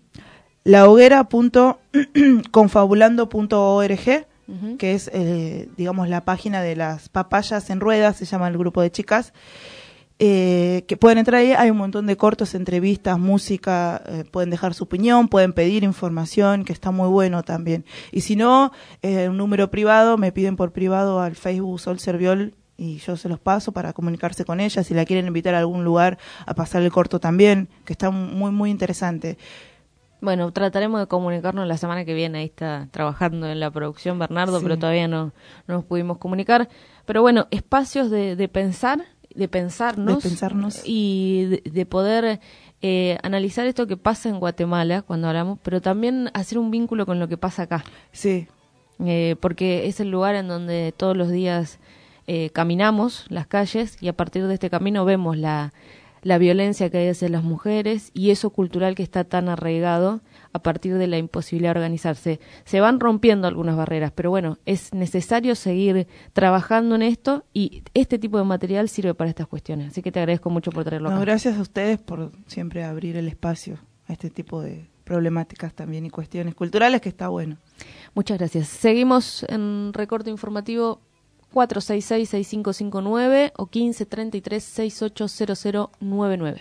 lahoguera.confabulando.org, que es digamos la página de las papayas en ruedas, se llama el grupo de chicas, que pueden entrar ahí. Hay un montón de cortos, entrevistas, música, pueden dejar su opinión, pueden pedir información, que está muy bueno también. Y si no, un número privado, me piden por privado al Facebook Sol Serviol y yo se los paso para comunicarse con ella, si la quieren invitar a algún lugar a pasar el corto también, que está muy, muy interesante. Bueno, trataremos de comunicarnos la semana que viene. Ahí está trabajando en la producción Bernardo, sí, pero todavía no nos pudimos comunicar. Pero bueno, espacios de pensar, de pensarnos y de poder analizar esto que pasa en Guatemala cuando hablamos, pero también hacer un vínculo con lo que pasa acá. Sí. Porque es el lugar en donde todos los días caminamos las calles y a partir de este camino vemos la violencia que hay hacia las mujeres y eso cultural que está tan arraigado a partir de la imposibilidad de organizarse. Se van rompiendo algunas barreras, pero bueno, es necesario seguir trabajando en esto y este tipo de material sirve para estas cuestiones. Así que te agradezco mucho por traerlo acá. Gracias a ustedes por siempre abrir el espacio a este tipo de problemáticas también y cuestiones culturales, que está bueno. Muchas gracias. Seguimos en Recorte Informativo 466-6559 o 1533-680099.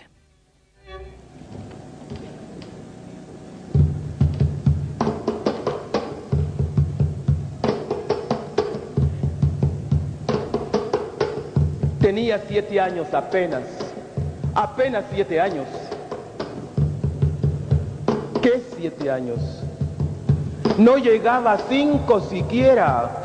Tenía 7 años apenas Apenas 7 años. ¿Qué 7 años? No llegaba a 5 siquiera.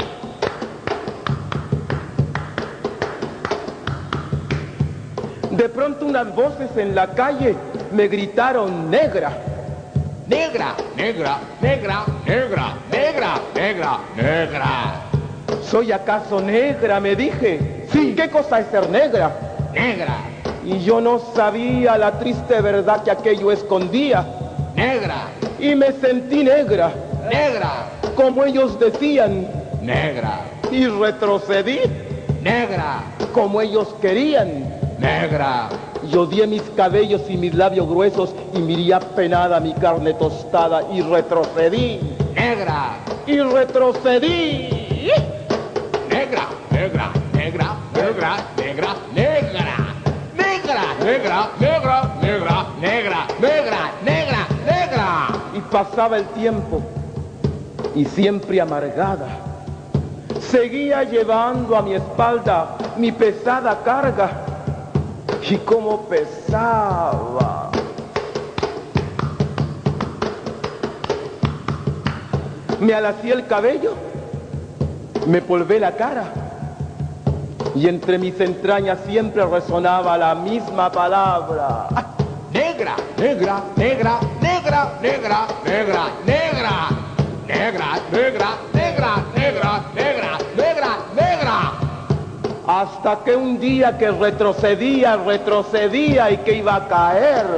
De pronto unas voces en la calle me gritaron negra. Negra, negra, negra, negra, negra, negra, negra. ¿Soy acaso negra?, me dije. Sí. ¿Qué cosa es ser negra? Negra. Y yo no sabía la triste verdad que aquello escondía. Negra. Y me sentí negra. Negra. Como ellos decían. Negra. Y retrocedí. Negra. Como ellos querían. Negra. Y odié mis cabellos y mis labios gruesos y miré apenada mi carne tostada y retrocedí. Negra. Y retrocedí. Negra, negra, negra, negra, negra, negra. Negra, negra, negra, negra, negra, negra, negra, negra. Y pasaba el tiempo y siempre amargada seguía llevando a mi espalda mi pesada carga. Y cómo pesaba. Me alacé el cabello, me polvé la cara y entre mis entrañas siempre resonaba la misma palabra. Negra, negra, negra, negra, negra, negra, negra, negra, negra, negra, negra, negra, negra, negra. Hasta que un día que retrocedía y que iba a caer.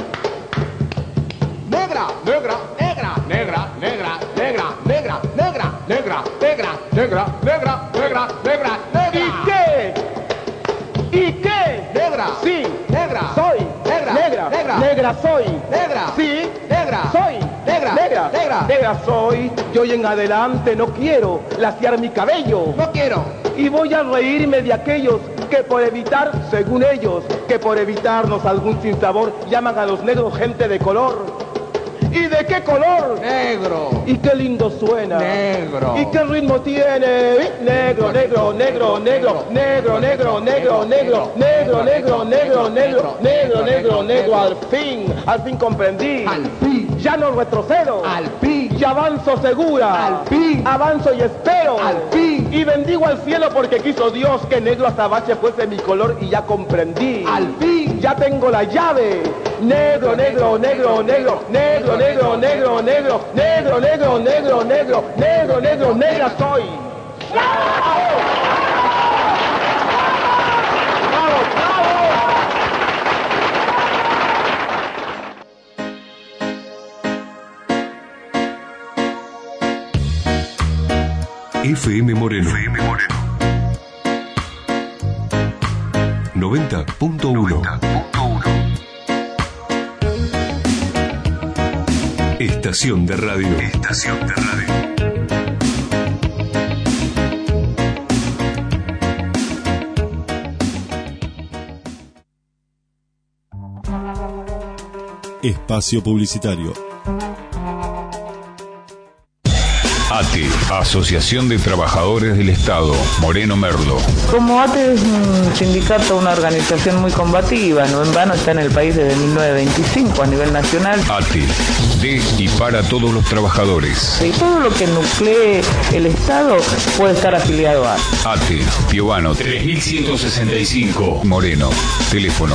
Negra, negra, negra, negra, negra, negra, negra, negra, negra, negra, negra, negra, negra, negra, negra. ¿Y qué? ¿Y qué? Negra. Sí. Negra. Soy. Negra. Negra. Negra. Negra soy. Negra. Sí. Negra. Soy. Negra. Negra. Negra. Negra soy. Yo hoy en adelante no quiero laciar mi cabello. No quiero. Y voy a reírme de aquellos que por evitar, según ellos, que por evitarnos algún sinsabor, llaman a los negros gente de color. ¿Y de qué color? Negro. ¿Y qué lindo suena? Negro. ¿Y qué ritmo tiene? Negro, negro, negro, negro, negro, negro, negro, negro, negro, negro, negro, negro, negro, negro, negro. Al fin comprendí. Al fin. Ya no retrocedo. Al fin. Y avanzo segura. Al fin. Avanzo y espero. Al fin. Y bendigo al cielo porque quiso Dios que negro azabache fuese mi color y ya comprendí. Al fin. Ya tengo la llave. Negro, negro, negro, negro, negro, negro, negro, negro, negro, negro, negro, negro, negro, negro, negra soy. FM Moreno. 90.1. Estación de radio. Estación de radio. Espacio publicitario. ATE, Asociación de Trabajadores del Estado, Moreno Merlo. Como ATE es un sindicato, una organización muy combativa, no en vano está en el país desde 1925 a nivel nacional. ATE, de y para todos los trabajadores. Y todo lo que nuclee el Estado puede estar afiliado a ATE, Piovano 3165, Moreno. Teléfono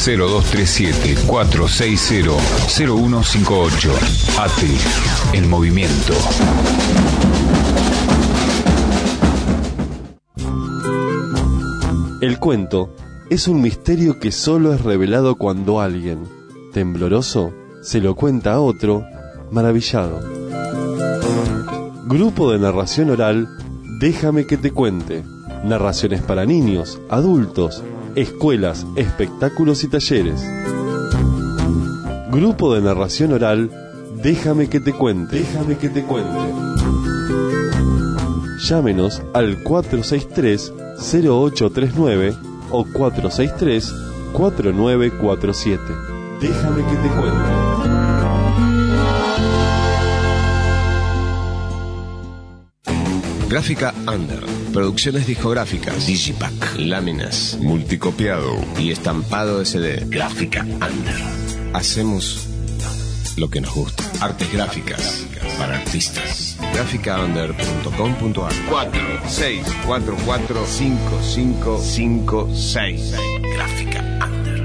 0237-460-0158. ATE, el movimiento. El cuento es un misterio que solo es revelado cuando alguien, tembloroso, se lo cuenta a otro, maravillado. Grupo de narración oral, Déjame que te cuente. Narraciones para niños, adultos, escuelas, espectáculos y talleres. Grupo de narración oral, Déjame que te cuente. Déjame que te cuente. Llámenos al 463-0839 o 463-4947. Déjame que te cuente. Gráfica Under. Producciones discográficas. Digipack. Láminas. Multicopiado. Y estampado de CD. Gráfica Under. Hacemos lo que nos gusta. Artes gráficas para artistas. Graficaunder.com.ar 46445556. Gráfica Under.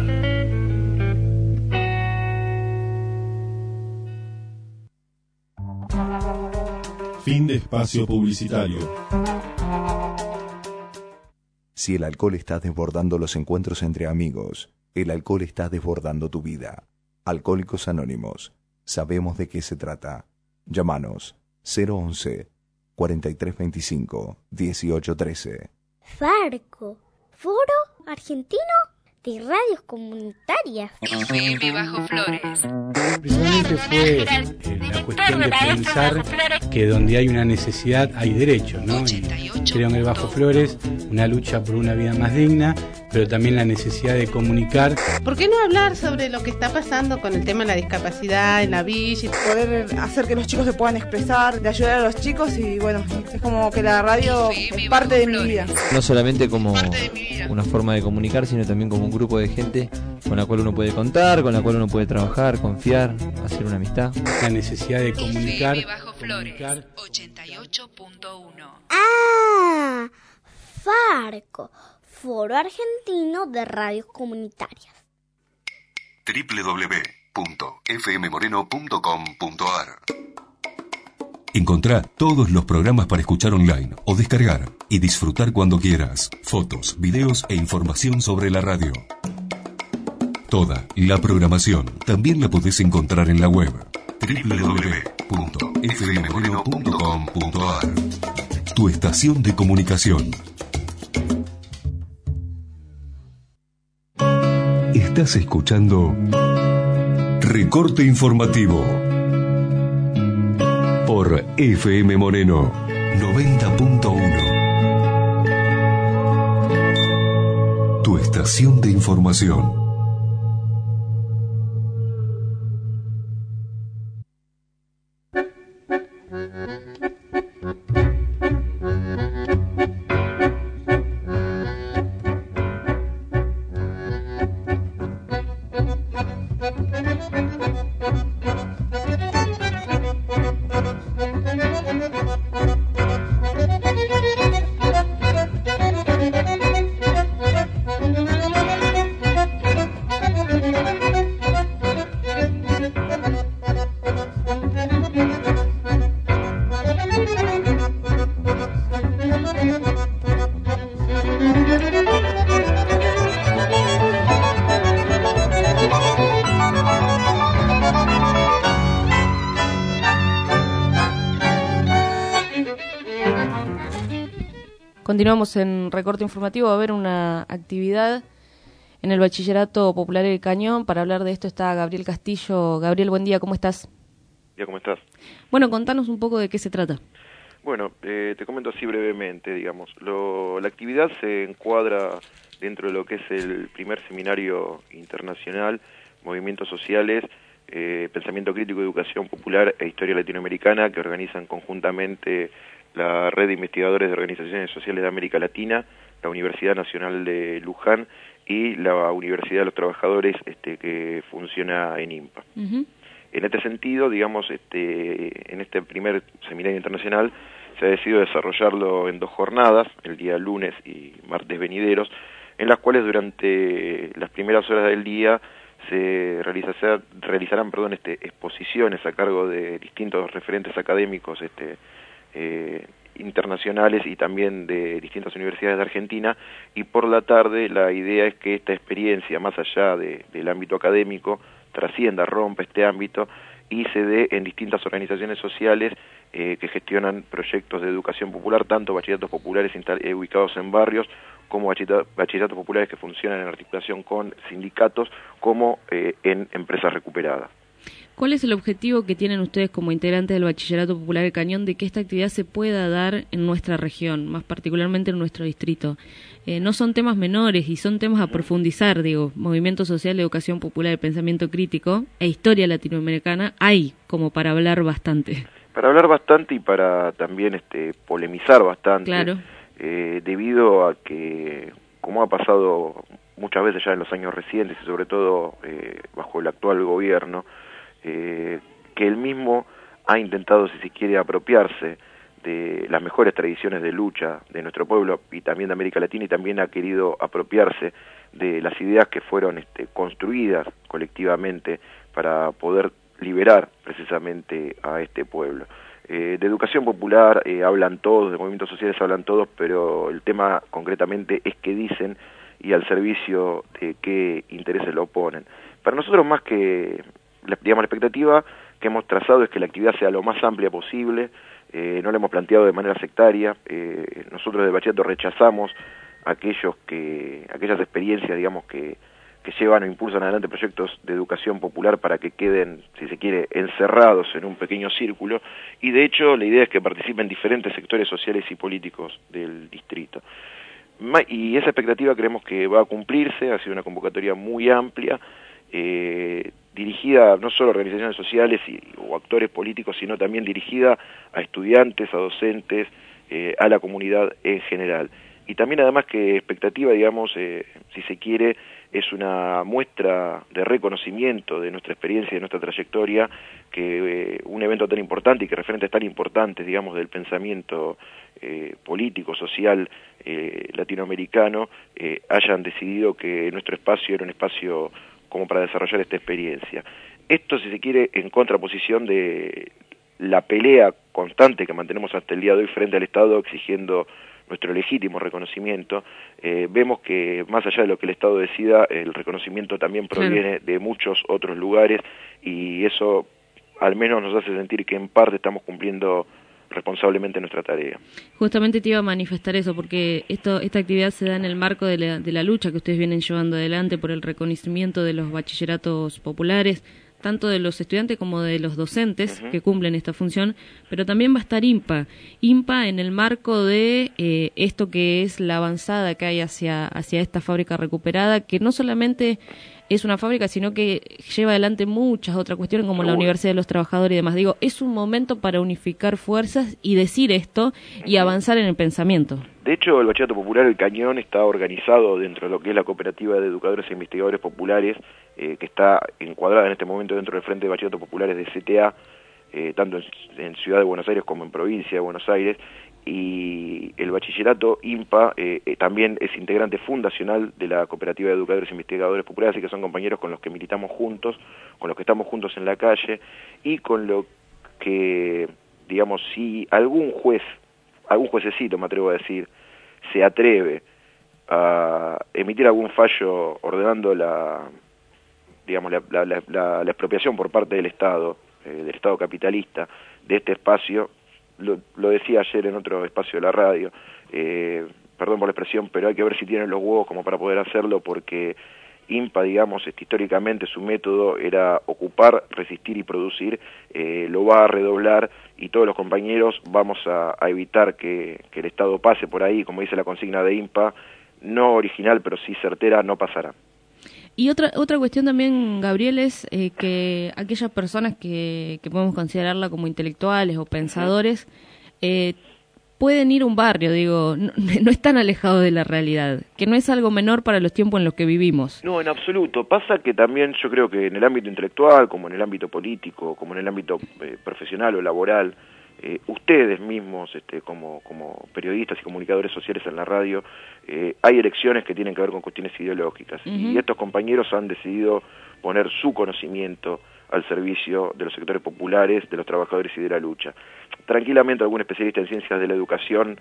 Fin de espacio publicitario. Si el alcohol está desbordando los encuentros entre amigos, el alcohol está desbordando tu vida. Alcohólicos Anónimos. Sabemos de qué se trata. Llámanos 011 4325 1813. Farco, Foro Argentino de Radios Comunitarias. FM Bajo Flores. Principalmente fue la cuestión de pensar que donde hay una necesidad hay derecho, ¿no? Y creo en el Bajo Flores una lucha por una vida más digna, pero también la necesidad de comunicar. ¿Por qué no hablar sobre lo que está pasando con el tema de la discapacidad en la villa? Poder hacer que los chicos se puedan expresar, de ayudar a los chicos y bueno, es como que la radio es parte de mi vida. No solamente como una forma de comunicar, sino también como un grupo de gente con la cual uno puede contar, con la cual uno puede trabajar, confiar, hacer una amistad. La necesidad de comunicar. Bajo Flores 88.1. ¡Ah! Farco, Foro Argentino de Radios Comunitarias. www.fmmoreno.com.ar. Encontrá todos los programas para escuchar online o descargar y disfrutar cuando quieras. Fotos, videos e información sobre la radio. Toda la programación también la podés encontrar en la web www.fmmoreno.com.ar. Tu estación de comunicación. Estás escuchando Recorte Informativo por FM Moreno 90.1. Tu estación de información. Continuamos en Recorte Informativo. Va a haber una actividad en el Bachillerato Popular El Cañón. Para hablar de esto está Gabriel Castillo. Gabriel, buen día, ¿cómo estás? Ya, ¿cómo estás? Bueno, contanos un poco de qué se trata. Bueno, te comento así brevemente, digamos. La actividad se encuadra dentro de lo que es el primer seminario internacional, Movimientos Sociales, Pensamiento Crítico, Educación Popular e Historia Latinoamericana, que organizan conjuntamente la Red de Investigadores de Organizaciones Sociales de América Latina, la Universidad Nacional de Luján y la Universidad de los Trabajadores que funciona en IMPA. En este sentido, digamos, en este primer seminario internacional se ha decidido desarrollarlo en 2 jornadas, el día lunes y martes venideros, en las cuales durante las primeras horas del día se realizarán exposiciones a cargo de distintos referentes académicos internacionales y también de distintas universidades de Argentina, y por la tarde la idea es que esta experiencia, más allá del ámbito académico, trascienda, rompa este ámbito y se dé en distintas organizaciones sociales que gestionan proyectos de educación popular, tanto bachilleratos populares ubicados en barrios, como bachilleratos populares que funcionan en articulación con sindicatos, como en empresas recuperadas. ¿Cuál es el objetivo que tienen ustedes como integrantes del Bachillerato Popular del Cañón de que esta actividad se pueda dar en nuestra región, más particularmente en nuestro distrito? No son temas menores y son temas a profundizar, digo, movimiento social, educación popular, pensamiento crítico e historia latinoamericana, hay como para hablar bastante. Para hablar bastante y para también polemizar bastante, claro. Debido a que, como ha pasado muchas veces ya en los años recientes y sobre todo bajo el actual gobierno, que él mismo ha intentado, si se quiere, apropiarse de las mejores tradiciones de lucha de nuestro pueblo y también de América Latina, y también ha querido apropiarse de las ideas que fueron construidas colectivamente para poder liberar precisamente a este pueblo. De educación popular hablan todos, de movimientos sociales hablan todos, pero el tema concretamente es qué dicen y al servicio de qué intereses lo ponen. Para nosotros, más que, digamos, la expectativa que hemos trazado es que la actividad sea lo más amplia posible. No lo hemos planteado de manera sectaria. Nosotros de Bachillerato rechazamos aquellas experiencias, digamos, que llevan o impulsan adelante proyectos de educación popular para que queden, si se quiere, encerrados en un pequeño círculo, y de hecho la idea es que participen diferentes sectores sociales y políticos del distrito. Y esa expectativa creemos que va a cumplirse. Ha sido una convocatoria muy amplia, dirigida no solo a organizaciones sociales o actores políticos, sino también dirigida a estudiantes, a docentes, a la comunidad en general. Y también además que expectativa, digamos, si se quiere, es una muestra de reconocimiento de nuestra experiencia y de nuestra trayectoria, que un evento tan importante y que referentes tan importantes, digamos, del pensamiento político, social, latinoamericano, hayan decidido que nuestro espacio era un espacio como para desarrollar esta experiencia. Esto, si se quiere, en contraposición de la pelea constante que mantenemos hasta el día de hoy frente al Estado, exigiendo nuestro legítimo reconocimiento. Vemos que más allá de lo que el Estado decida, el reconocimiento también proviene de muchos otros lugares, y eso al menos nos hace sentir que en parte estamos cumpliendo responsablemente nuestra tarea. Justamente te iba a manifestar eso, porque esta actividad se da en el marco de la lucha que ustedes vienen llevando adelante por el reconocimiento de los bachilleratos populares, tanto de los estudiantes como de los docentes que cumplen esta función, pero también va a estar INPA en el marco de esto que es la avanzada que hay hacia esta fábrica recuperada, que no solamente es una fábrica, sino que lleva adelante muchas otras cuestiones como la Universidad de los Trabajadores y demás. Digo, es un momento para unificar fuerzas y decir esto y avanzar en el pensamiento. De hecho, el Bachillerato Popular El Cañón está organizado dentro de lo que es la Cooperativa de Educadores e Investigadores Populares, que está encuadrada en este momento dentro del Frente de Bachilleratos Populares de CTA, tanto en Ciudad de Buenos Aires como en Provincia de Buenos Aires, y el Bachillerato INPA también es integrante fundacional de la Cooperativa de Educadores e Investigadores Populares, así que son compañeros con los que militamos juntos, con los que estamos juntos en la calle, y con lo que, digamos, si algún juececito, me atrevo a decir, se atreve a emitir algún fallo ordenando la expropiación por parte del Estado capitalista de este espacio, lo decía ayer en otro espacio de la radio, perdón por la expresión, pero hay que ver si tienen los huevos como para poder hacerlo, porque INPA, digamos, históricamente su método era ocupar, resistir y producir, lo va a redoblar, y todos los compañeros vamos a evitar que el Estado pase por ahí, como dice la consigna de INPA, no original, pero sí certera, no pasará. Y otra cuestión también, Gabriel, es que aquellas personas que podemos considerarla como intelectuales o pensadores pueden ir a un barrio, digo, no están alejados de la realidad, que no es algo menor para los tiempos en los que vivimos. No, en absoluto. Pasa que también yo creo que en el ámbito intelectual, como en el ámbito político, como en el ámbito profesional o laboral, ustedes mismos, como periodistas y comunicadores sociales en la radio, hay elecciones que tienen que ver con cuestiones ideológicas, y estos compañeros han decidido poner su conocimiento al servicio de los sectores populares, de los trabajadores y de la lucha. Tranquilamente algún especialista en ciencias de la educación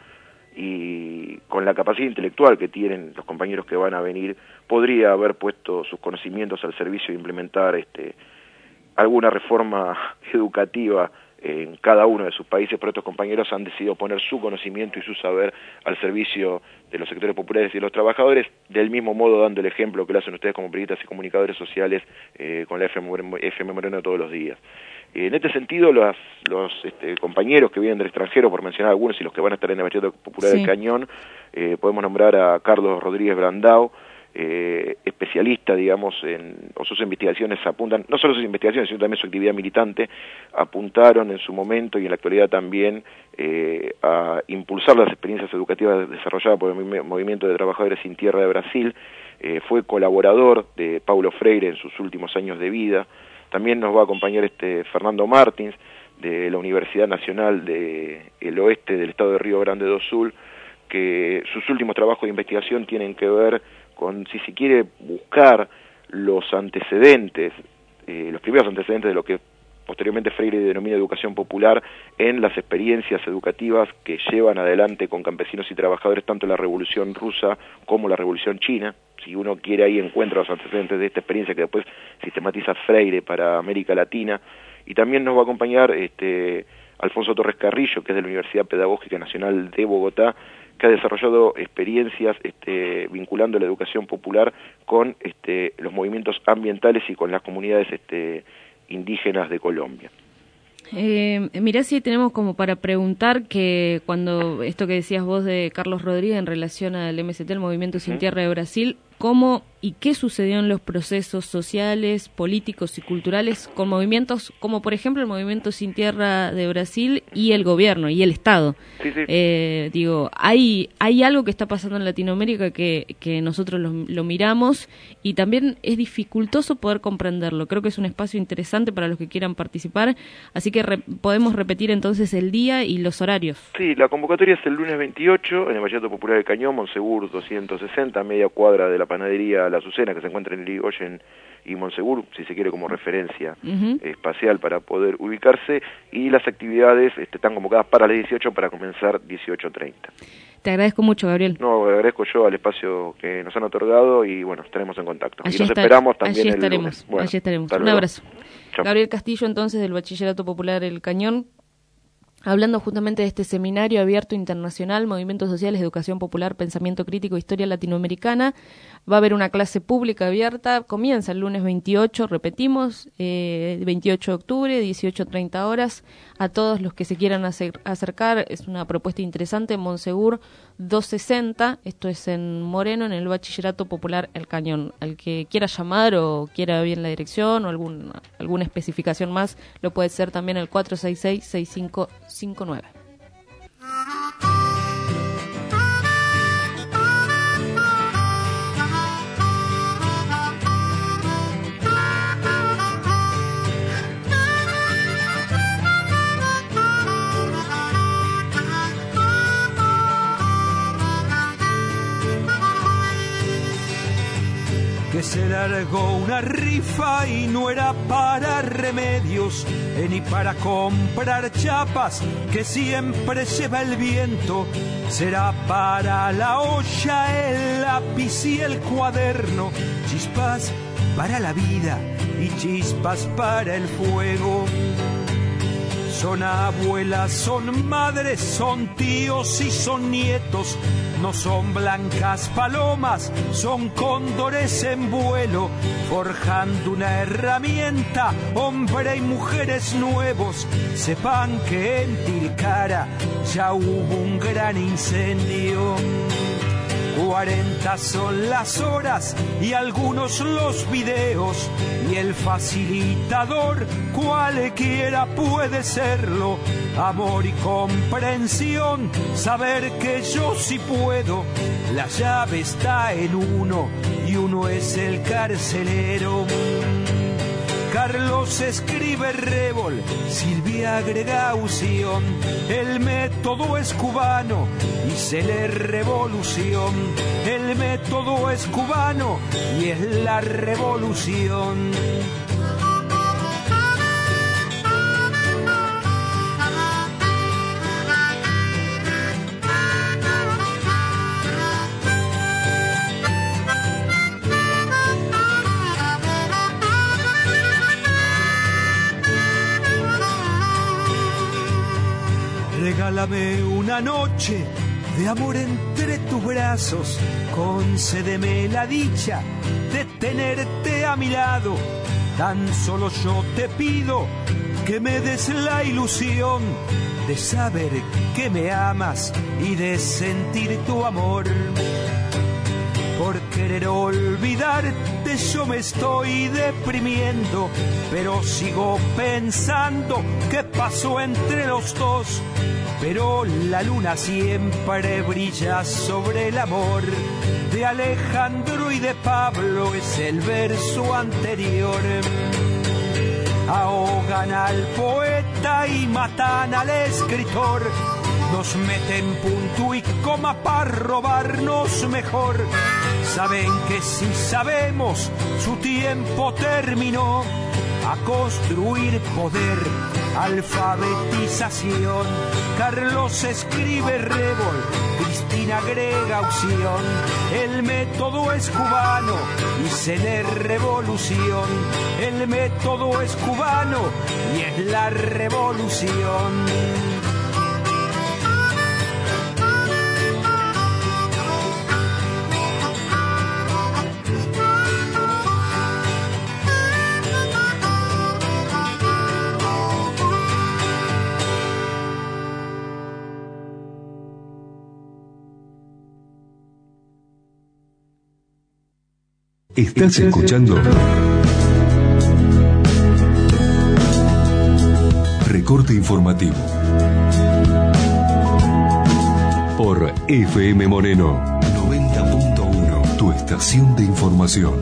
y con la capacidad intelectual que tienen los compañeros que van a venir, podría haber puesto sus conocimientos al servicio de implementar alguna reforma educativa en cada uno de sus países, pero estos compañeros han decidido poner su conocimiento y su saber al servicio de los sectores populares y de los trabajadores, del mismo modo dando el ejemplo que lo hacen ustedes como periodistas y comunicadores sociales con la FM Moreno todos los días. En este sentido, los compañeros que vienen del extranjero, por mencionar algunos, y los que van a estar en el Bachillerato Popular del Cañón, podemos nombrar a Carlos Rodríguez Brandao, especialista, digamos, o sus investigaciones apuntan, no solo sus investigaciones, sino también su actividad militante, apuntaron en su momento y en la actualidad también a impulsar las experiencias educativas desarrolladas por el Movimiento de Trabajadores Sin Tierra de Brasil. Fue colaborador de Paulo Freire en sus últimos años de vida. También nos va a acompañar Fernando Martins, de la Universidad Nacional del Oeste del Estado de Río Grande do Sul, que sus últimos trabajos de investigación tienen que ver con, si se quiere, buscar los antecedentes, los primeros antecedentes de lo que posteriormente Freire denomina educación popular en las experiencias educativas que llevan adelante con campesinos y trabajadores tanto la Revolución Rusa como la Revolución China. Si uno quiere, ahí encuentra los antecedentes de esta experiencia que después sistematiza Freire para América Latina. Y también nos va a acompañar Alfonso Torres Carrillo, que es de la Universidad Pedagógica Nacional de Bogotá, que ha desarrollado experiencias vinculando la educación popular con los movimientos ambientales y con las comunidades indígenas de Colombia. Mirá si tenemos como para preguntar que cuando esto que decías vos de Carlos Rodríguez en relación al MST, el Movimiento Sin Tierra de Brasil, ¿cómo y qué sucedió en los procesos sociales, políticos y culturales con movimientos como por ejemplo el Movimiento Sin Tierra de Brasil y el gobierno y el Estado? Sí, sí. Digo, hay algo que está pasando en Latinoamérica que nosotros lo miramos y también es dificultoso poder comprenderlo. Creo que es un espacio interesante para los que quieran participar, así que podemos repetir entonces el día y los horarios. Sí, la convocatoria es el lunes 28 en el Bachillerato Popular del Cañón, Monsegur 260, a media cuadra de la panadería La Azucena, que se encuentra en Irigoyen y Monsegur, si se quiere como referencia espacial para poder ubicarse, y las actividades están convocadas para las 18 para comenzar 18:30. Te agradezco mucho, Gabriel. No, agradezco yo al espacio que nos han otorgado y bueno, estaremos en contacto. Allí y los esperamos también allí el estaremos, lunes. Bueno, allí estaremos. Un luego. abrazo. Chao. Gabriel Castillo, entonces, del Bachillerato Popular El Cañón, hablando justamente de este seminario abierto internacional, Movimientos Sociales, Educación Popular, Pensamiento Crítico, Historia Latinoamericana. Va a haber una clase pública abierta, comienza el lunes 28, repetimos, 28 de octubre, 18:30 horas. A todos los que se quieran acercar, es una propuesta interesante, Monsegur 260, esto es en Moreno, en el Bachillerato Popular El Cañón. Al que quiera llamar o quiera bien la dirección o alguna especificación más, lo puede ser también al 466-6559. Que se largó una rifa y no era para remedios, ni para comprar chapas que siempre lleva el viento. Será para la olla, el lápiz y el cuaderno, chispas para la vida y chispas para el fuego. Son abuelas, son madres, son tíos y son nietos. No son blancas palomas, son cóndores en vuelo, forjando una herramienta, hombre y mujeres nuevos. Sepan que en Tilcara ya hubo un gran incendio. 40 son las horas y algunos los videos, y el facilitador cualquiera puede serlo. Amor y comprensión, saber que yo sí puedo. La llave está en uno y uno es el carcelero. Carlos escribe Revol, Silvia agrega Ución. El método es cubano y se lee revolución. El método es cubano y es la revolución. Regálame una noche de amor entre tus brazos, concédeme la dicha de tenerte a mi lado. Tan solo yo te pido que me des la ilusión de saber que me amas y de sentir tu amor. Por querer querer olvidarte yo me estoy deprimiendo, pero sigo pensando qué pasó entre los dos. Pero la luna siempre brilla sobre el amor. De Alejandro y de Pablo es el verso anterior. Ahogan al poeta y matan al escritor. Nos meten punto y coma para robarnos mejor. Saben que si sabemos su tiempo terminó. A construir poder, alfabetización. Carlos escribe revol, Cristina agrega opción. El método es cubano y se lee revolución. El método es cubano y es la revolución. Estás escuchando Recorte Informativo por FM Moreno 90.1, tu estación de información.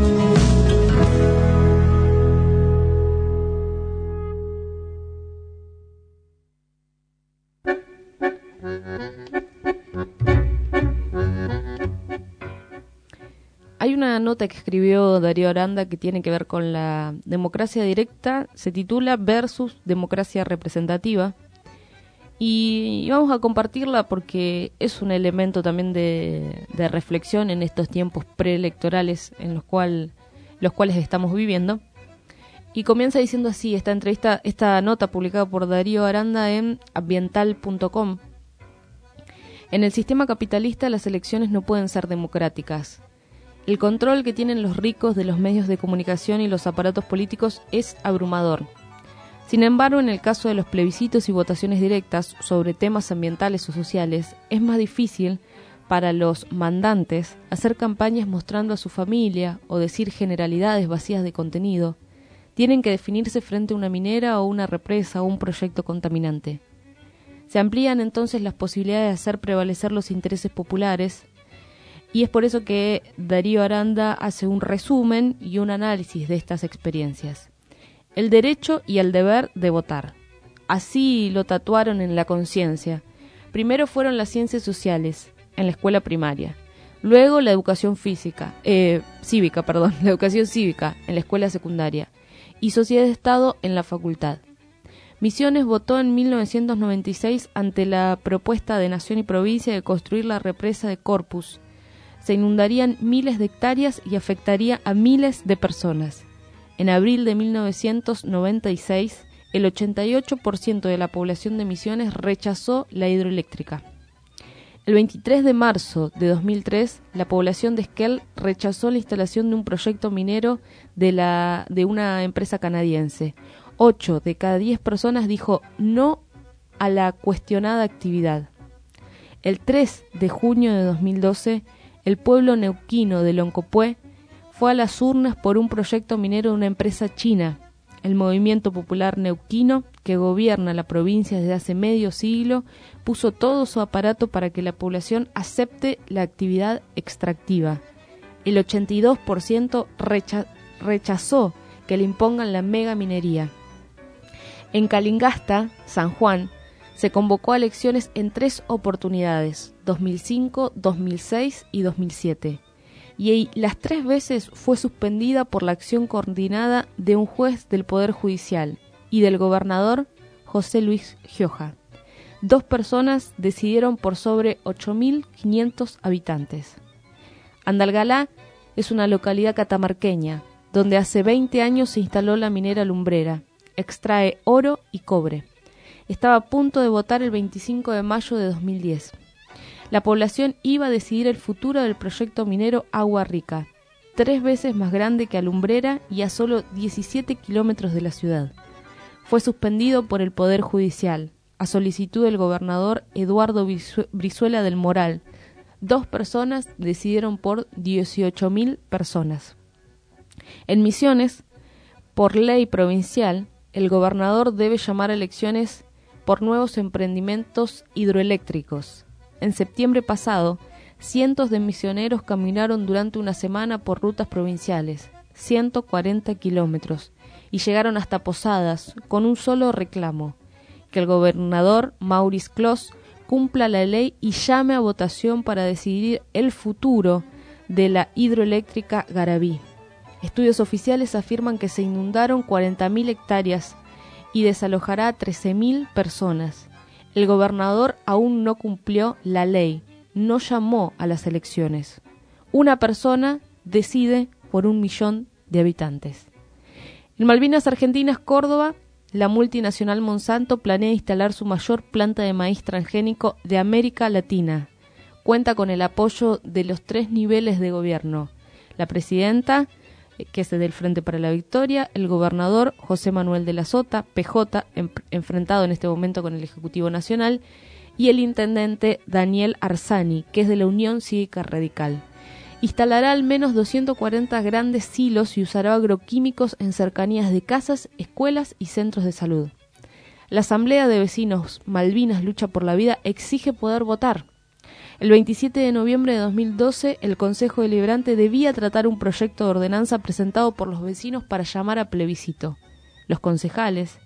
Hay una nota que escribió Darío Aranda que tiene que ver con la democracia directa, se titula Versus Democracia Representativa, y vamos a compartirla porque es un elemento también de reflexión en estos tiempos preelectorales en los cuales estamos viviendo. Y comienza diciendo así esta nota publicada por Darío Aranda en ambiental.com. En el sistema capitalista las elecciones no pueden ser democráticas. El control que tienen los ricos de los medios de comunicación y los aparatos políticos es abrumador. Sin embargo, en el caso de los plebiscitos y votaciones directas sobre temas ambientales o sociales, es más difícil para los mandantes hacer campañas mostrando a su familia o decir generalidades vacías de contenido. Tienen que definirse frente a una minera o una represa o un proyecto contaminante. Se amplían entonces las posibilidades de hacer prevalecer los intereses populares. Y es por eso que Darío Aranda hace un resumen y un análisis de estas experiencias. El derecho y el deber de votar. Así lo tatuaron en la conciencia. Primero fueron las ciencias sociales, en la escuela primaria. Luego la educación cívica, la educación cívica, en la escuela secundaria. Y sociedad de Estado en la facultad. Misiones votó en 1996 ante la propuesta de Nación y Provincia de construir la represa de Corpus. Se inundarían miles de hectáreas y afectaría a miles de personas. En abril de 1996, el 88% de la población de Misiones rechazó la hidroeléctrica. El 23 de marzo de 2003, la población de Esquel rechazó la instalación de un proyecto minero de una empresa canadiense. 8 de cada 10 personas dijo no a la cuestionada actividad. El 3 de junio de 2012, el pueblo neuquino de Loncopué fue a las urnas por un proyecto minero de una empresa china. El movimiento popular neuquino, que gobierna la provincia desde hace medio siglo, puso todo su aparato para que la población acepte la actividad extractiva. El 82% rechazó que le impongan la mega minería. En Calingasta, San Juan, se convocó a elecciones en 3 oportunidades, 2005, 2006 y 2007. Y las 3 veces fue suspendida por la acción coordinada de un juez del Poder Judicial y del gobernador José Luis Gioja. 2 personas decidieron por sobre 8.500 habitantes. Andalgalá es una localidad catamarqueña, donde hace 20 años se instaló la minera Lumbrera. Extrae oro y cobre. Estaba a punto de votar el 25 de mayo de 2010. La población iba a decidir el futuro del proyecto minero Agua Rica, 3 veces más grande que Alumbrera y a solo 17 kilómetros de la ciudad. Fue suspendido por el Poder Judicial, a solicitud del gobernador Eduardo Brizuela del Moral, 2 personas decidieron por 18.000 personas. En Misiones, por ley provincial, el gobernador debe llamar a elecciones por nuevos emprendimientos hidroeléctricos. En septiembre pasado, cientos de misioneros caminaron durante una semana por rutas provinciales, 140 kilómetros, y llegaron hasta Posadas con un solo reclamo: que el gobernador Maurice Clos cumpla la ley y llame a votación para decidir el futuro de la hidroeléctrica Garabí. Estudios oficiales afirman que se inundaron 40.000 hectáreas y desalojará a 13.000 personas. El gobernador aún no cumplió la ley, no llamó a las elecciones. Una persona decide por 1 millón de habitantes. En Malvinas Argentinas, Córdoba, la multinacional Monsanto planea instalar su mayor planta de maíz transgénico de América Latina. Cuenta con el apoyo de los 3 niveles de gobierno: la presidenta, que es del Frente para la Victoria, el gobernador José Manuel de la Sota, PJ, enfrentado en este momento con el Ejecutivo Nacional, y el intendente Daniel Arzani, que es de la Unión Cívica Radical. Instalará al menos 240 grandes silos y usará agroquímicos en cercanías de casas, escuelas y centros de salud. La Asamblea de Vecinos Malvinas Lucha por la Vida exige poder votar. El 27 de noviembre de 2012, el Consejo Deliberante debía tratar un proyecto de ordenanza presentado por los vecinos para llamar a plebiscito. Los concejales,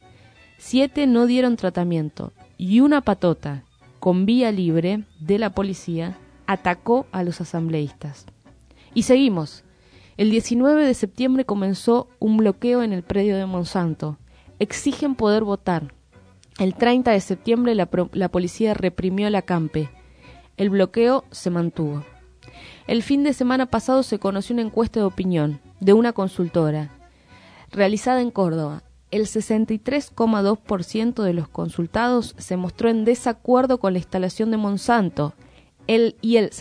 7 no dieron tratamiento y una patota, con vía libre, de la policía, atacó a los asambleístas. Y seguimos. El 19 de septiembre comenzó un bloqueo en el predio de Monsanto. Exigen poder votar. El 30 de septiembre la policía reprimió el acampe. El bloqueo se mantuvo. El fin de semana pasado se conoció una encuesta de opinión de una consultora realizada en Córdoba. El 63,2% de los consultados se mostró en desacuerdo con la instalación de Monsanto y el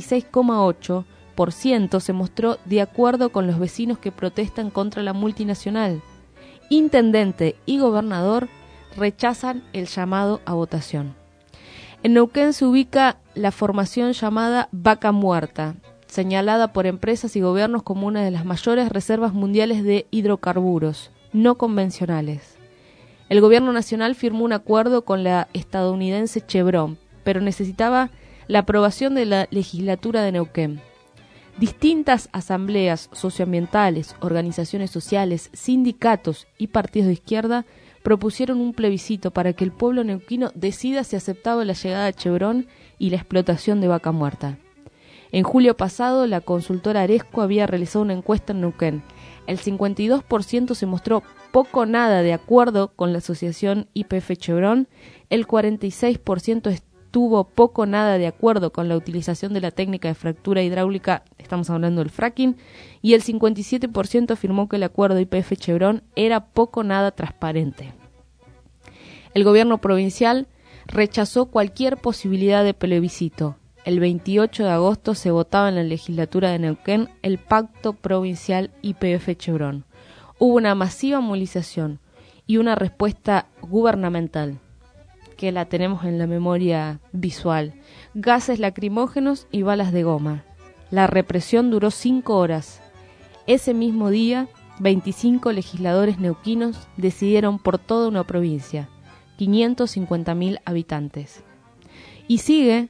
66,8% se mostró de acuerdo con los vecinos que protestan contra la multinacional. Intendente y gobernador rechazan el llamado a votación. En Neuquén se ubica la formación llamada Vaca Muerta, señalada por empresas y gobiernos como una de las mayores reservas mundiales de hidrocarburos no convencionales. El gobierno nacional firmó un acuerdo con la estadounidense Chevron, pero necesitaba la aprobación de la legislatura de Neuquén. Distintas asambleas socioambientales, organizaciones sociales, sindicatos y partidos de izquierda propusieron un plebiscito para que el pueblo neuquino decida si aceptaba la llegada de Chevron y la explotación de Vaca Muerta. En julio pasado, la consultora Aresco había realizado una encuesta en Neuquén. El 52% se mostró poco o nada de acuerdo con la asociación YPF Chevron, el 46% estuvo poco o nada de acuerdo con la utilización de la técnica de fractura hidráulica, estamos hablando del fracking, y el 57% afirmó que el acuerdo YPF Chevron era poco o nada transparente. El gobierno provincial rechazó cualquier posibilidad de plebiscito. El 28 de agosto se votaba en la legislatura de Neuquén el pacto provincial YPF Chevron. Hubo una masiva movilización y una respuesta gubernamental, que la tenemos en la memoria visual. Gases lacrimógenos y balas de goma. La represión duró 5 horas. Ese mismo día, 25 legisladores neuquinos decidieron por toda una provincia, 550.000 habitantes. Y sigue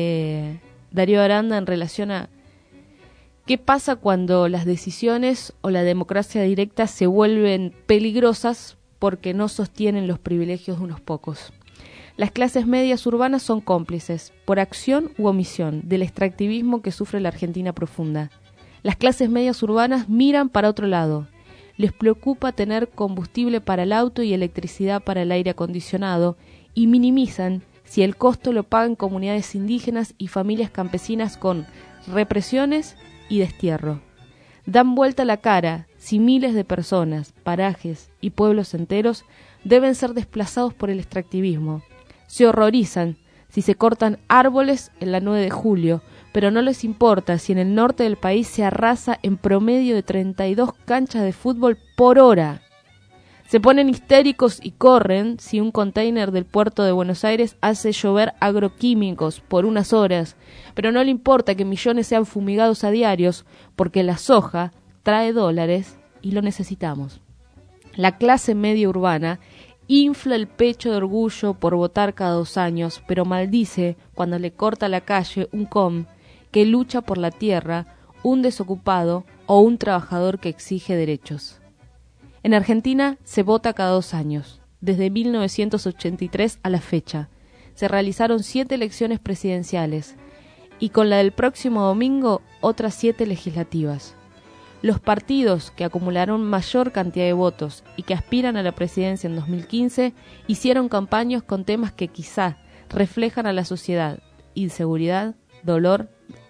Darío Aranda en relación a qué pasa cuando las decisiones o la democracia directa se vuelven peligrosas porque no sostienen los privilegios de unos pocos. Las clases medias urbanas son cómplices, por acción u omisión, del extractivismo que sufre la Argentina profunda. Las clases medias urbanas miran para otro lado. Les preocupa tener combustible para el auto y electricidad para el aire acondicionado y minimizan si el costo lo pagan comunidades indígenas y familias campesinas con represiones y destierro. Dan vuelta la cara si miles de personas, parajes y pueblos enteros deben ser desplazados por el extractivismo. Se horrorizan si se cortan árboles en la 9 de julio, pero no les importa si en el norte del país se arrasa en promedio de 32 canchas de fútbol por hora. Se ponen histéricos y corren si un container del puerto de Buenos Aires hace llover agroquímicos por unas horas, pero no le importa que millones sean fumigados a diarios, porque la soja trae dólares y lo necesitamos. La clase media urbana infla el pecho de orgullo por votar cada 2 años, pero maldice cuando le corta la calle un com que lucha por la tierra, un desocupado o un trabajador que exige derechos. En Argentina se vota cada 2 años, desde 1983 a la fecha. Se realizaron 7 elecciones presidenciales y con la del próximo domingo otras 7 legislativas. Los partidos que acumularon mayor cantidad de votos y que aspiran a la presidencia en 2015 hicieron campañas con temas que quizá reflejan a la sociedad: inseguridad, dólar,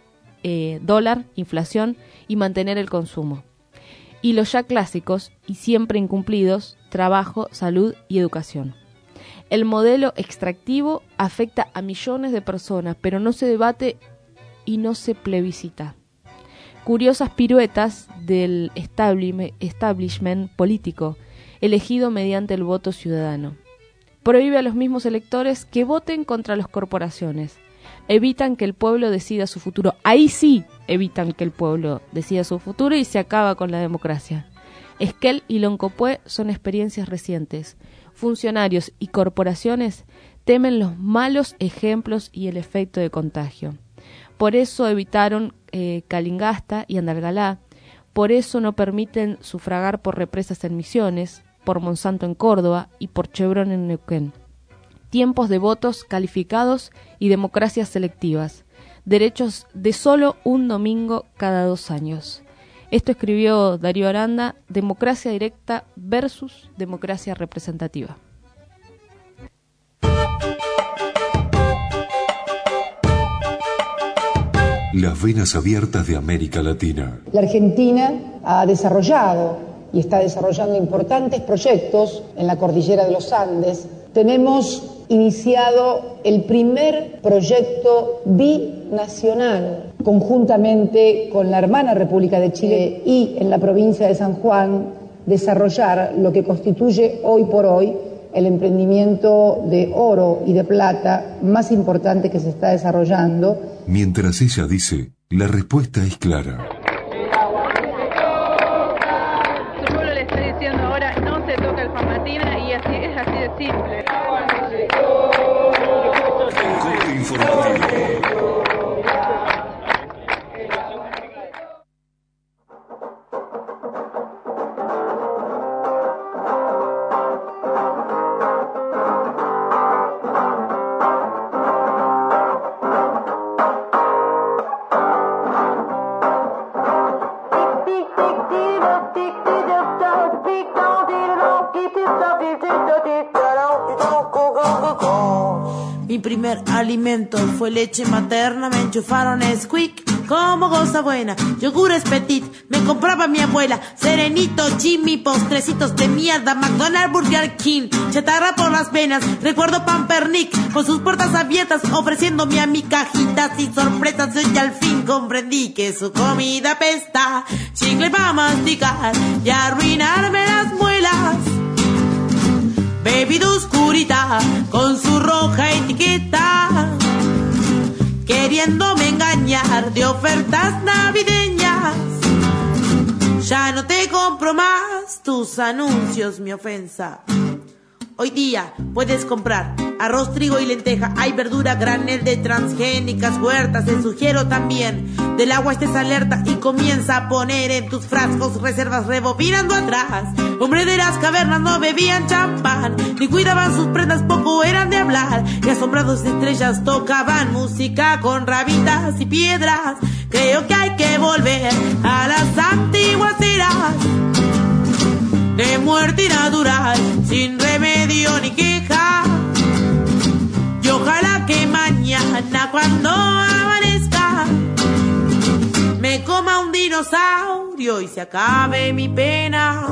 inflación y mantener el consumo. Y los ya clásicos y siempre incumplidos: trabajo, salud y educación. El modelo extractivo afecta a millones de personas, pero no se debate y no se plebiscita. Curiosas piruetas del establishment político, elegido mediante el voto ciudadano. Prohíbe a los mismos electores que voten contra las corporaciones. Evitan que el pueblo decida su futuro. Ahí sí evitan que el pueblo decida su futuro y se acaba con la democracia. Esquel y Loncopué son experiencias recientes. Funcionarios y corporaciones temen los malos ejemplos y el efecto de contagio. Por eso evitaron Calingasta y Andalgalá, por eso no permiten sufragar por represas en Misiones, por Monsanto en Córdoba y por Chevron en Neuquén. Tiempos de votos calificados y democracias selectivas, derechos de solo un domingo cada 2 años. Esto escribió Darío Aranda, democracia directa versus democracia representativa. Las venas abiertas de América Latina. La Argentina ha desarrollado y está desarrollando importantes proyectos en la cordillera de los Andes. Tenemos iniciado el primer proyecto binacional conjuntamente con la hermana República de Chile y en la provincia de San Juan desarrollar lo que constituye hoy por hoy el emprendimiento de oro y de plata más importante que se está desarrollando. Mientras ella dice, la respuesta es clara. Su pueblo le está diciendo ahora no se toca el Famatina y así es así de simple. Corte informativo. Mi primer alimento fue leche materna, me enchufaron Squeak como cosa buena, yogures Petit, me compraba mi abuela, Serenito, Jimmy, postrecitos de mierda, McDonald's, Burger King, chatarra por las venas, recuerdo Pampernick, con sus puertas abiertas, ofreciéndome a mi cajitas y sorpresas, yo ya al fin comprendí que su comida apesta, chicle para masticar y arruinarme las muelas. Bebida oscurita con su roja etiqueta, queriéndome engañar de ofertas navideñas. Ya no te compro más tus anuncios, mi ofensa. Hoy día puedes comprar arroz, trigo y lenteja, hay verdura, granel de transgénicas huertas. Te sugiero también del agua estés alerta y comienza a poner en tus frascos reservas rebobinando atrás. Hombre de las cavernas no bebían champán, ni cuidaban sus prendas, poco eran de hablar, y asombrados de estrellas tocaban música con rabitas y piedras. Creo que hay que volver a las antiguas eras de muerte natural, sin remedio ni queja. Y ojalá que mañana cuando amanezca me coma un dinosaurio y se acabe mi pena.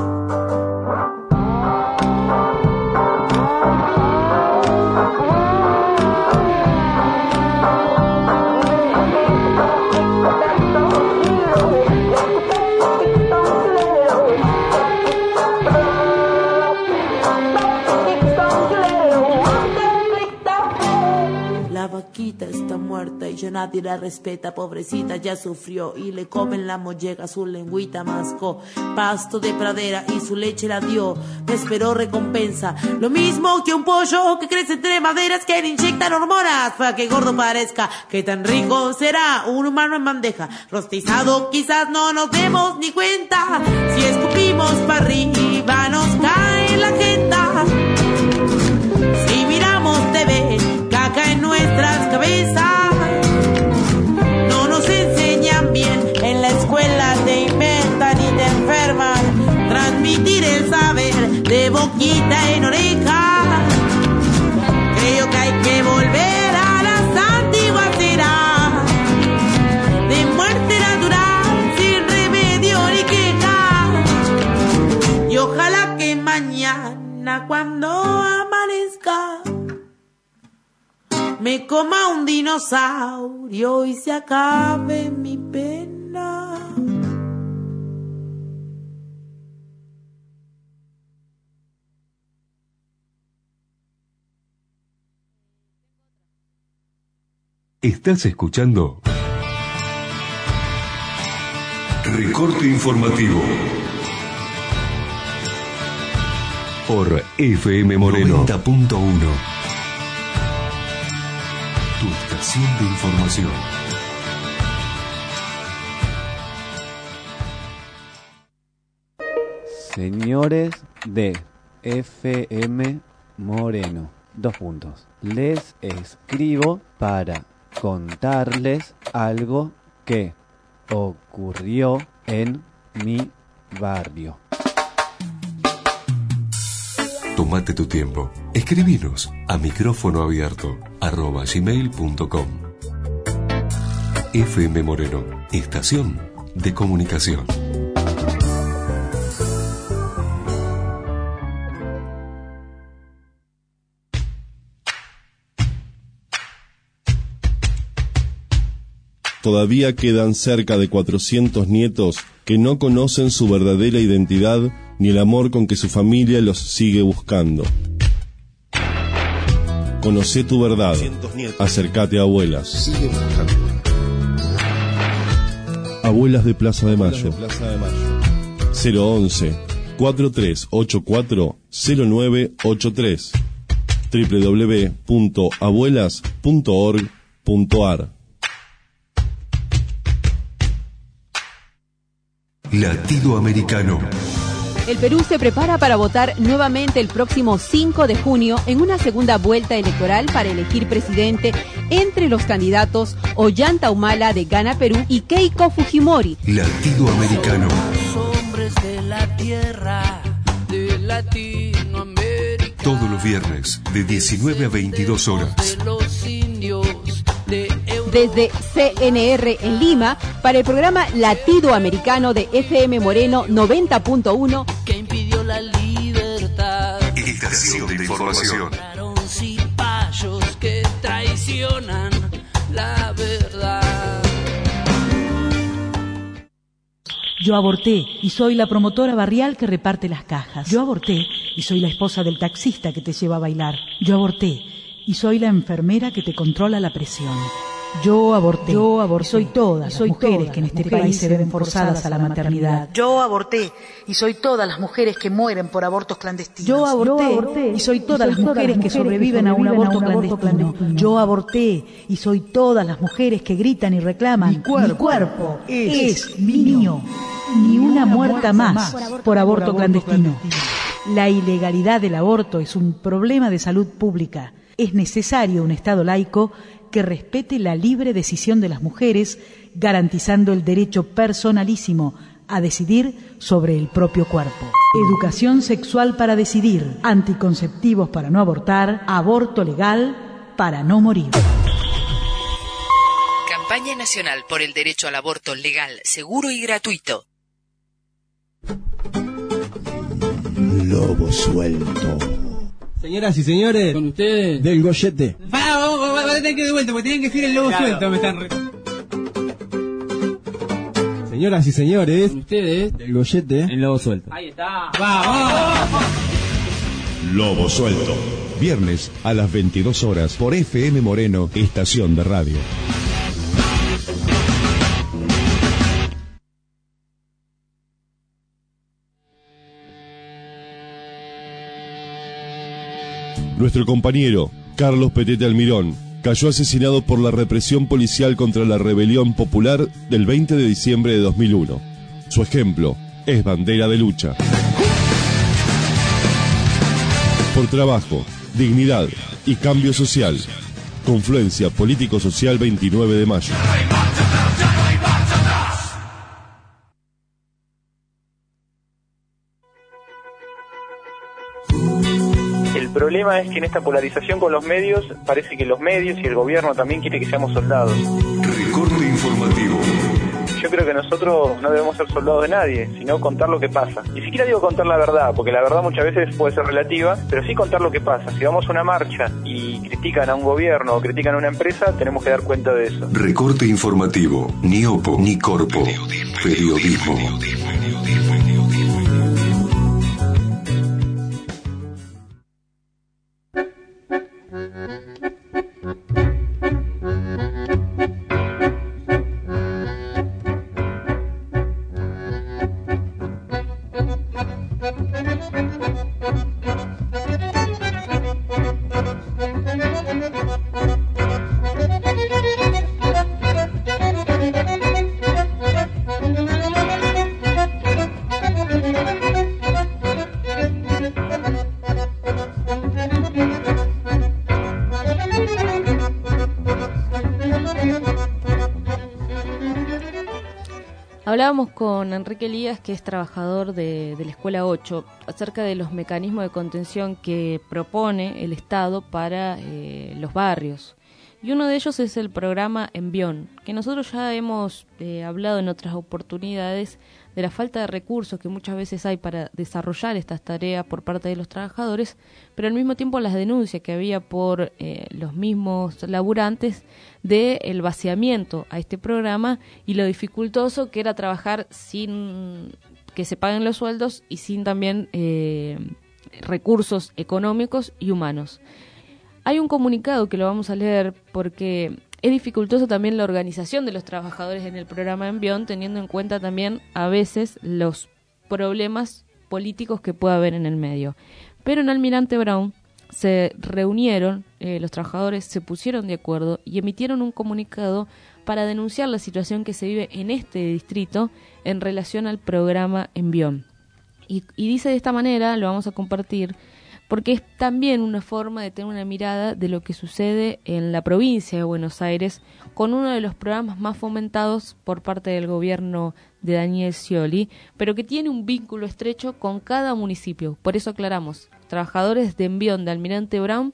ella nadie la respeta, pobrecita ya sufrió y le comen la molleja, su lengüita mascó, pasto de pradera y su leche la dio, no esperó recompensa, lo mismo que un pollo que crece entre maderas que le inyectan hormonas para que gordo parezca, que tan rico será un humano en bandeja, rostizado quizás no nos demos ni cuenta, si escupimos para arriba nos cae la jeta, si miramos TV, caca en nuestras cabezas, no nos enseñan bien, en la escuela te inventan y te enferman, transmitir el saber de boquita en oreja, creo que hay que volver a las antiguas eras, de muerte natural, sin remedio ni queja, y ojalá que mañana cuando amanezca me coma un dinosaurio y se acabe mi pena. Estás escuchando Recorte Informativo por FM Moreno 90.1. Tu estación de información. Señores de FM Moreno, 2 puntos. Les escribo para contarles algo que ocurrió en mi barrio. Tómate tu tiempo. Escribinos a micrófono abierto @gmail.com. FM Moreno, estación de comunicación. Todavía quedan cerca de 400 nietos que no conocen su verdadera identidad ni el amor con que su familia los sigue buscando. Conocé tu verdad. Acércate a Abuelas. Abuelas de Plaza de Mayo. 011 4384 0983 www.abuelas.org.ar. Latido Americano. El Perú se prepara para votar nuevamente el próximo 5 de junio en una segunda vuelta electoral para elegir presidente entre los candidatos Ollanta Humala de Gana Perú y Keiko Fujimori. Latido Americano. Hombres de la tierra de Latinoamérica. Todos los viernes de 19 a 22 horas. Los indios de desde CNR en Lima para el programa Latido Americano de FM Moreno 90.1 que impidió la libertad. Estación de información. Cipayos que traicionan la verdad. Yo aborté y soy la promotora barrial que reparte las cajas. Yo aborté y soy la esposa del taxista que te lleva a bailar. Yo aborté y soy la enfermera que te controla la presión. Yo aborté. Soy todas las mujeres que en este país se ven forzadas a la maternidad. Yo aborté y soy todas las mujeres que mueren por abortos clandestinos. Yo aborté y soy todas las mujeres que sobreviven a un aborto clandestino. Yo aborté y soy todas las mujeres que gritan y reclaman: mi cuerpo es mío. Ni una muerta más por aborto clandestino. La ilegalidad del aborto es un problema de salud pública. Es necesario un Estado laico que respete la libre decisión de las mujeres, garantizando el derecho personalísimo a decidir sobre el propio cuerpo. Educación sexual para decidir, anticonceptivos para no abortar, aborto legal para no morir. Campaña Nacional por el Derecho al Aborto Legal, Seguro y Gratuito. Lobo suelto. Señoras y señores, con ustedes, del Goyete. Vamos a tener que de vuelta, porque tienen que decir el lobo suelto. Me están Señoras y señores, con ustedes, del Goyete, el lobo suelto. Ahí está. ¡Vamos! Lobo suelto. Viernes a las 22 horas por FM Moreno, estación de radio. Nuestro compañero, Carlos Petete Almirón, cayó asesinado por la represión policial contra la rebelión popular del 20 de diciembre de 2001. Su ejemplo es bandera de lucha. Por trabajo, dignidad y cambio social. Confluencia Político-Social 29 de mayo. El problema es que en esta polarización con los medios, parece que los medios y el gobierno también quiere que seamos soldados. Recorte informativo. Yo creo que nosotros no debemos ser soldados de nadie, sino contar lo que pasa. Ni siquiera digo contar la verdad, porque la verdad muchas veces puede ser relativa, pero sí contar lo que pasa. Si vamos a una marcha y critican a un gobierno o critican a una empresa, tenemos que dar cuenta de eso. Recorte informativo. Ni opo, ni corpo. Periodismo. Hablábamos con Enrique Elías, que es trabajador de la Escuela 8, acerca de los mecanismos de contención que propone el Estado para los barrios. Y uno de ellos es el programa Envión, que nosotros ya hemos hablado en otras oportunidades de la falta de recursos que muchas veces hay para desarrollar estas tareas por parte de los trabajadores, pero al mismo tiempo las denuncias que había por los mismos laburantes del vaciamiento a este programa y lo dificultoso que era trabajar sin que se paguen los sueldos y sin también recursos económicos y humanos. Hay un comunicado que lo vamos a leer porque es dificultoso también la organización de los trabajadores en el programa Envión, teniendo en cuenta también a veces los problemas políticos que pueda haber en el medio. Pero en Almirante Brown se reunieron, los trabajadores se pusieron de acuerdo y emitieron un comunicado para denunciar la situación que se vive en este distrito en relación al programa Envión. Y dice de esta manera, lo vamos a compartir, porque es también una forma de tener una mirada de lo que sucede en la provincia de Buenos Aires con uno de los programas más fomentados por parte del gobierno de Daniel Scioli, pero que tiene un vínculo estrecho con cada municipio. Por eso aclaramos, trabajadores de Envión de Almirante Brown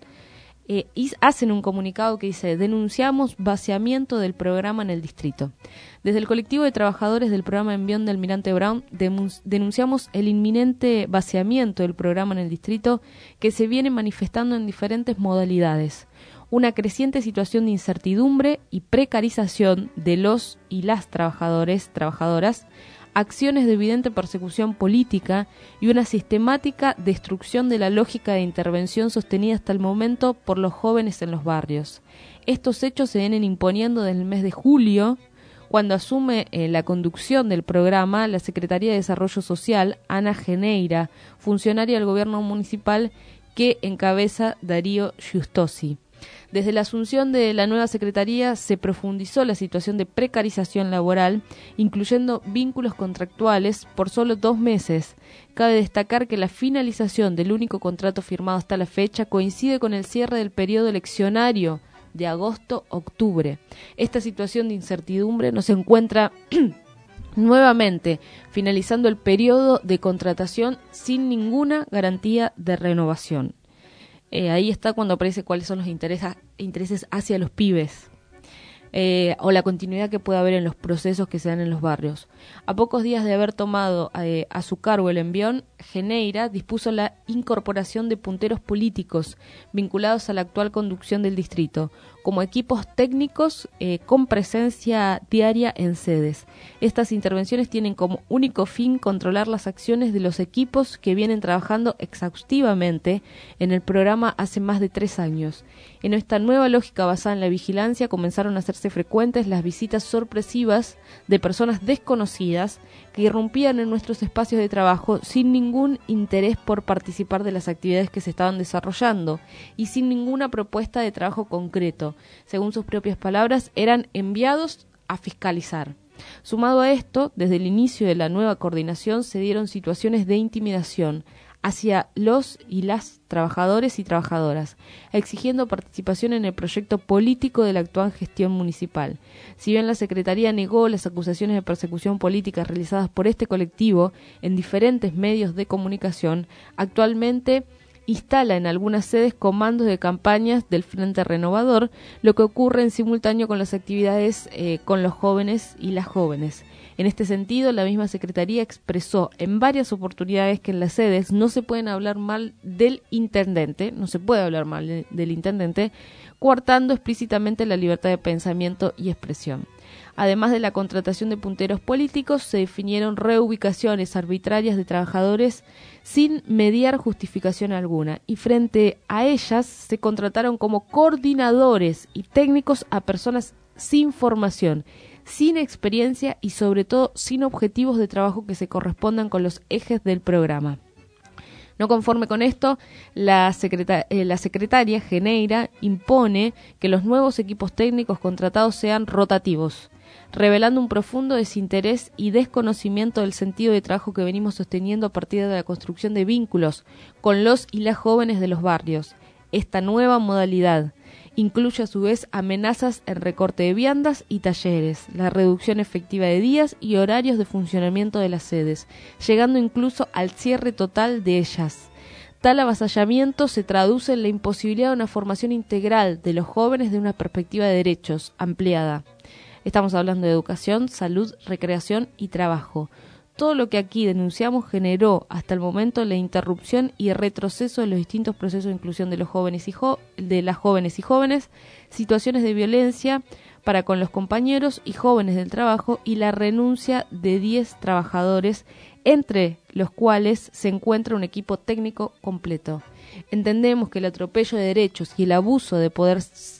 hacen un comunicado que dice: denunciamos vaciamiento del programa en el distrito. Desde el colectivo de trabajadores del programa Envión de Almirante Brown denunciamos el inminente vaciamiento del programa en el distrito que se viene manifestando en diferentes modalidades. Una creciente situación de incertidumbre y precarización de los y las trabajadoras, acciones de evidente persecución política y una sistemática destrucción de la lógica de intervención sostenida hasta el momento por los jóvenes en los barrios. Estos hechos se vienen imponiendo desde el mes de julio, cuando asume la conducción del programa la Secretaría de Desarrollo Social, Ana Geneira, funcionaria del gobierno municipal que encabeza Darío Giustosi. Desde la asunción de la nueva Secretaría se profundizó la situación de precarización laboral, incluyendo vínculos contractuales por solo 2 meses. Cabe destacar que la finalización del único contrato firmado hasta la fecha coincide con el cierre del periodo eleccionario de agosto-octubre. Esta situación de incertidumbre nos encuentra nuevamente finalizando el periodo de contratación sin ninguna garantía de renovación. Ahí está cuando aparece cuáles son los intereses hacia los pibes o la continuidad que puede haber en los procesos que se dan en los barrios. A pocos días de haber tomado a su cargo el Envión, Geneira dispuso la incorporación de punteros políticos vinculados a la actual conducción del distrito, como equipos técnicos con presencia diaria en sedes. Estas intervenciones tienen como único fin controlar las acciones de los equipos que vienen trabajando exhaustivamente en el programa hace más de 3 años. En esta nueva lógica basada en la vigilancia comenzaron a hacerse frecuentes las visitas sorpresivas de personas desconocidas que irrumpían en nuestros espacios de trabajo sin ningún interés por participar de las actividades que se estaban desarrollando y sin ninguna propuesta de trabajo concreto. Según sus propias palabras, eran enviados a fiscalizar. Sumado a esto, desde el inicio de la nueva coordinación se dieron situaciones de intimidación hacia los y las trabajadores y trabajadoras, exigiendo participación en el proyecto político de la actual gestión municipal. Si bien la Secretaría negó las acusaciones de persecución política realizadas por este colectivo en diferentes medios de comunicación, actualmente instala en algunas sedes comandos de campañas del Frente Renovador, lo que ocurre en simultáneo con las actividades con los jóvenes y las jóvenes. En este sentido, la misma Secretaría expresó en varias oportunidades que en las sedes no se pueden hablar mal del intendente, coartando explícitamente la libertad de pensamiento y expresión. Además de la contratación de punteros políticos, se definieron reubicaciones arbitrarias de trabajadores sin mediar justificación alguna, y frente a ellas se contrataron como coordinadores y técnicos a personas sin formación, sin experiencia y sobre todo sin objetivos de trabajo que se correspondan con los ejes del programa. No conforme con esto, la secretaria Geneira impone que los nuevos equipos técnicos contratados sean rotativos, revelando un profundo desinterés y desconocimiento del sentido de trabajo que venimos sosteniendo a partir de la construcción de vínculos con los y las jóvenes de los barrios. Esta nueva modalidad incluye a su vez amenazas en recorte de viandas y talleres, la reducción efectiva de días y horarios de funcionamiento de las sedes, llegando incluso al cierre total de ellas. Tal avasallamiento se traduce en la imposibilidad de una formación integral de los jóvenes de una perspectiva de derechos ampliada. Estamos hablando de educación, salud, recreación y trabajo. Todo lo que aquí denunciamos generó hasta el momento la interrupción y el retroceso de los distintos procesos de inclusión de los jóvenes de las jóvenes y jóvenes, situaciones de violencia para con los compañeros y jóvenes del trabajo y la renuncia de 10 trabajadores, entre los cuales se encuentra un equipo técnico completo. Entendemos que el atropello de derechos y el abuso de poder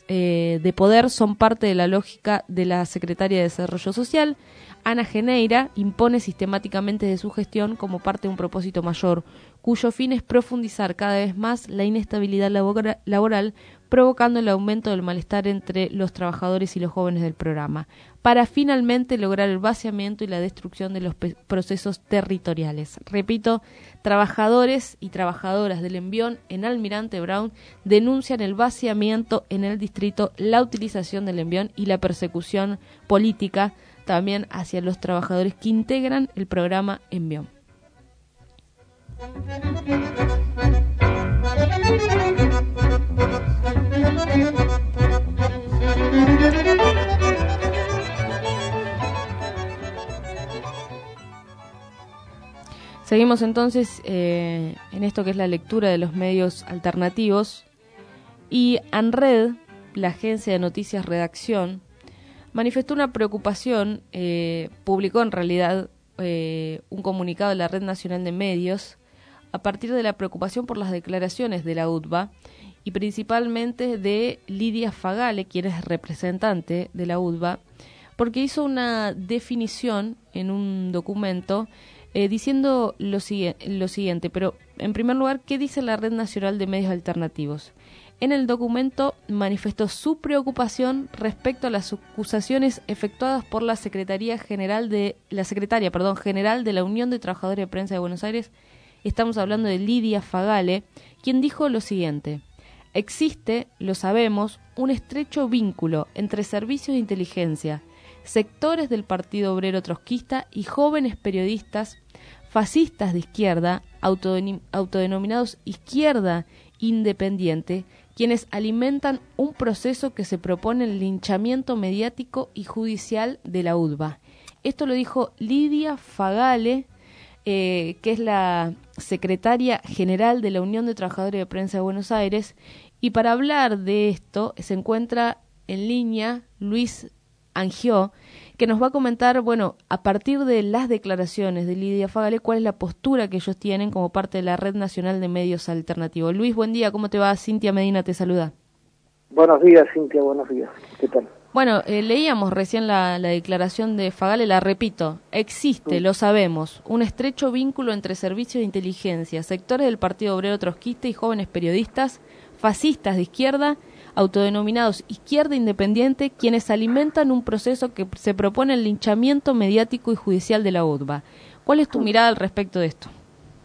son parte de la lógica de la Secretaría de Desarrollo Social. Ana Geneira impone sistemáticamente de su gestión como parte de un propósito mayor, cuyo fin es profundizar cada vez más la inestabilidad laboral, provocando el aumento del malestar entre los trabajadores y los jóvenes del programa, para finalmente lograr el vaciamiento y la destrucción de los procesos territoriales. Repito, trabajadores y trabajadoras del Envión en Almirante Brown denuncian el vaciamiento en el distrito, la utilización del Envión y la persecución política también hacia los trabajadores que integran el programa Envión. Seguimos entonces en esto que es la lectura de los medios alternativos, y ANRED, la agencia de noticias Redacción, manifestó una preocupación, publicó en realidad un comunicado de la Red Nacional de Medios a partir de la preocupación por las declaraciones de la UTBA y principalmente de Lidia Fagale, quien es representante de la UTBA, porque hizo una definición en un documento diciendo lo siguiente, pero en primer lugar, ¿qué dice la Red Nacional de Medios Alternativos? En el documento manifestó su preocupación respecto a las acusaciones efectuadas por la secretaria general de la Unión de Trabajadores de Prensa de Buenos Aires. Estamos hablando de Lidia Fagale, quien dijo lo siguiente: existe, lo sabemos, un estrecho vínculo entre servicios de inteligencia, sectores del Partido Obrero Trotskista y jóvenes periodistas fascistas de izquierda, autodenominados izquierda independiente, quienes alimentan un proceso que se propone el linchamiento mediático y judicial de la UTBA. Esto lo dijo Lidia Fagale, que es la secretaria general de la Unión de Trabajadores de Prensa de Buenos Aires, y para hablar de esto se encuentra en línea Luis Angió, que nos va a comentar, bueno, a partir de las declaraciones de Lidia Fagale, cuál es la postura que ellos tienen como parte de la Red Nacional de Medios Alternativos. Luis, buen día, ¿cómo te va? Cintia Medina te saluda. Buenos días, Cintia, buenos días. ¿Qué tal? Bueno, leíamos recién la declaración de Fagale, la repito, existe, lo sabemos, un estrecho vínculo entre servicios de inteligencia, sectores del Partido Obrero Trotskista y jóvenes periodistas, fascistas de izquierda, autodenominados izquierda independiente, quienes alimentan un proceso que se propone el linchamiento mediático y judicial de la UDBA. ¿Cuál es tu mirada al respecto de esto?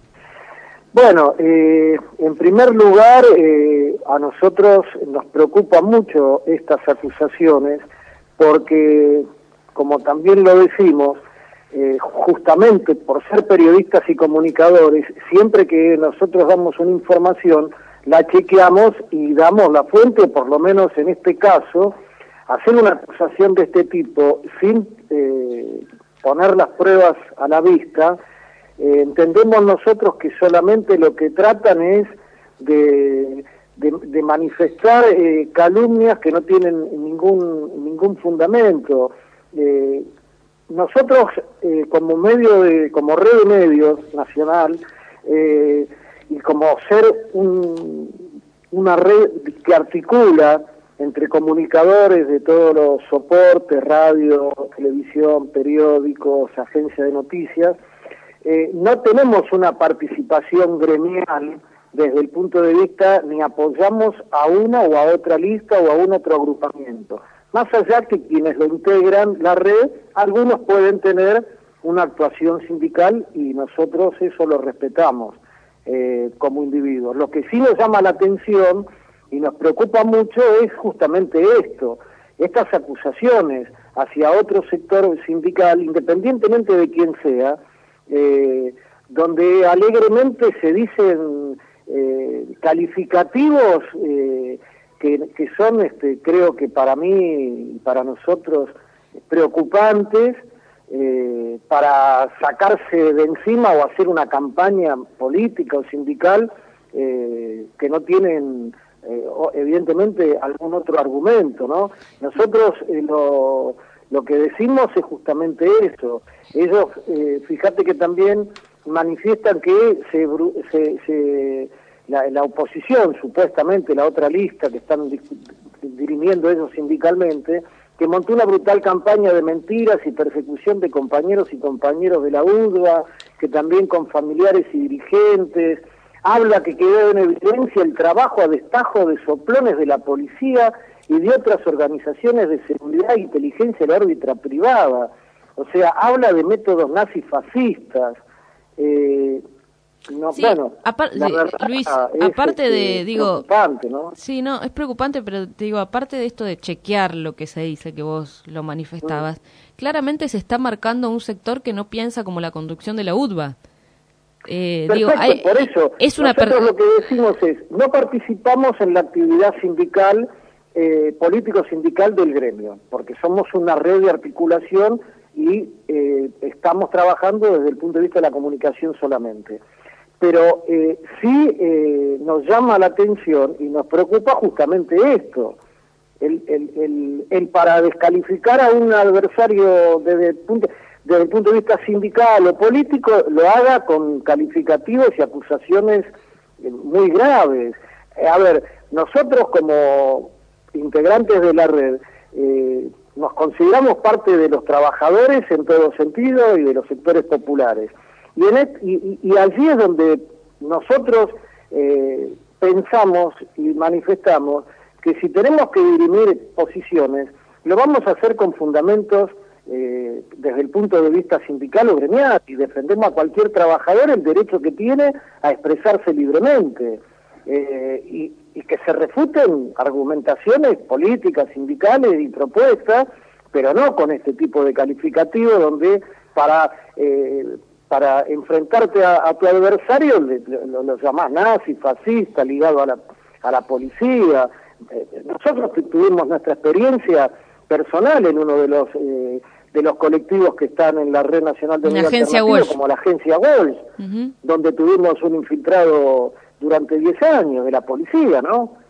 Bueno, en primer lugar, a nosotros nos preocupan mucho estas acusaciones porque, como también lo decimos, justamente por ser periodistas y comunicadores, siempre que nosotros damos una información, la chequeamos y damos la fuente, por lo menos en este caso, hacer una acusación de este tipo sin poner las pruebas a la vista. Entendemos nosotros que solamente lo que tratan es de manifestar calumnias que no tienen ningún fundamento. Nosotros como red de medios nacional y como ser una red que articula entre comunicadores de todos los soportes, radio, televisión, periódicos, agencias de noticias, no tenemos una participación gremial desde el punto de vista ni apoyamos a una o a otra lista o a un otro agrupamiento. Más allá que quienes lo integran, la red, algunos pueden tener una actuación sindical y nosotros eso lo respetamos como individuos. Lo que sí nos llama la atención y nos preocupa mucho es justamente esto, estas acusaciones hacia otro sector sindical, independientemente de quién sea, donde alegremente se dicen calificativos que son, creo que para mí y para nosotros, preocupantes, para sacarse de encima o hacer una campaña política o sindical que no tienen evidentemente algún otro argumento, ¿no? Nosotros lo que decimos es justamente eso. Ellos, fíjate que también manifiestan que la oposición, supuestamente la otra lista que están dirimiendo ellos sindicalmente, que montó una brutal campaña de mentiras y persecución de compañeros y compañeros de la UDBA, que también con familiares y dirigentes, habla que quedó en evidencia el trabajo a destajo de soplones de la policía y de otras organizaciones de seguridad e inteligencia de la órbita privada. O sea, habla de métodos nazifascistas. No, sí, bueno, Luis, aparte de, digo, preocupante, ¿no? Sí, no, es preocupante, pero te digo, aparte de esto de chequear lo que se dice, que vos lo manifestabas, claramente se está marcando un sector que no piensa como la conducción de la UDBA. Perfecto, digo, por eso, es una nosotros lo que decimos es, no participamos en la actividad sindical, político-sindical del gremio, porque somos una red de articulación y estamos trabajando desde el punto de vista de la comunicación solamente. Pero sí nos llama la atención y nos preocupa justamente esto, el para descalificar a un adversario desde el punto de vista sindical o político, lo haga con calificativos y acusaciones muy graves. A ver, nosotros como integrantes de la red nos consideramos parte de los trabajadores en todo sentido y de los sectores populares. Y allí es donde nosotros pensamos y manifestamos que si tenemos que dirimir posiciones, lo vamos a hacer con fundamentos desde el punto de vista sindical o gremial, y defendemos a cualquier trabajador el derecho que tiene a expresarse libremente, y que se refuten argumentaciones políticas, sindicales y propuestas, pero no con este tipo de calificativo donde para enfrentarte a tu adversario lo llamás nazi, fascista, ligado a la policía. Nosotros tuvimos nuestra experiencia personal en uno de los colectivos que están en la Red Nacional de Medios Alternativos, como la Agencia Walsh, donde tuvimos un infiltrado durante 10 años de la policía, ¿no?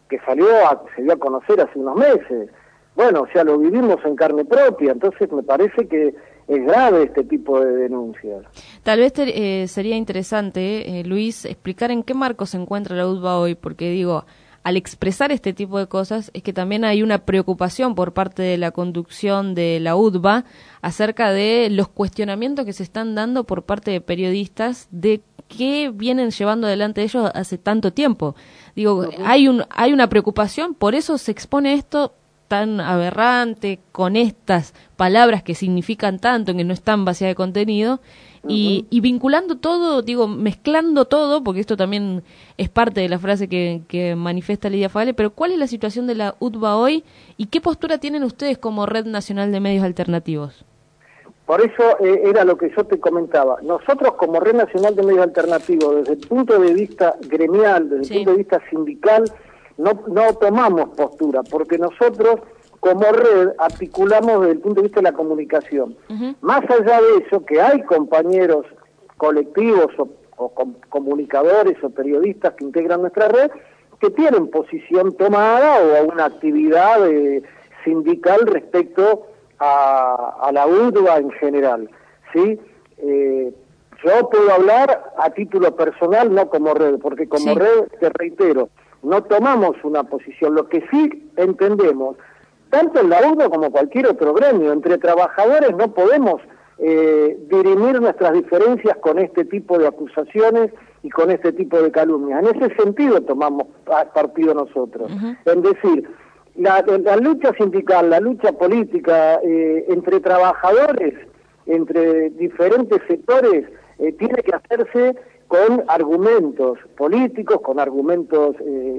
se dio a conocer hace unos meses. Bueno, o sea, lo vivimos en carne propia, entonces me parece que es grave este tipo de denuncias. Tal vez sería interesante, Luis, explicar en qué marco se encuentra la UTBA hoy, porque digo, al expresar este tipo de cosas es que también hay una preocupación por parte de la conducción de la UTBA acerca de los cuestionamientos que se están dando por parte de periodistas de qué vienen llevando adelante ellos hace tanto tiempo. Digo, hay una preocupación, por eso se expone esto tan aberrante, con estas palabras que significan tanto, que no están vacías de contenido, y vinculando todo, digo, mezclando todo, porque esto también es parte de la frase que manifiesta Lidia Fagale, pero ¿cuál es la situación de la UTBA hoy y qué postura tienen ustedes como Red Nacional de Medios Alternativos? Por eso era lo que yo te comentaba. Nosotros como Red Nacional de Medios Alternativos, desde el punto de vista gremial, desde el punto de vista sindical, no tomamos postura, porque nosotros como red articulamos desde el punto de vista de la comunicación. Más allá de eso, que hay compañeros colectivos o comunicadores o periodistas que integran nuestra red, que tienen posición tomada o una actividad sindical respecto a la UTBA en general, ¿sí? Yo puedo hablar a título personal, no como red, porque como red, te reitero, no tomamos una posición. Lo que sí entendemos, tanto en la UTBA como cualquier otro gremio, entre trabajadores no podemos dirimir nuestras diferencias con este tipo de acusaciones y con este tipo de calumnias. En ese sentido tomamos partido nosotros. Es decir, la lucha sindical, la lucha política entre trabajadores, entre diferentes sectores, tiene que hacerse con argumentos políticos, con argumentos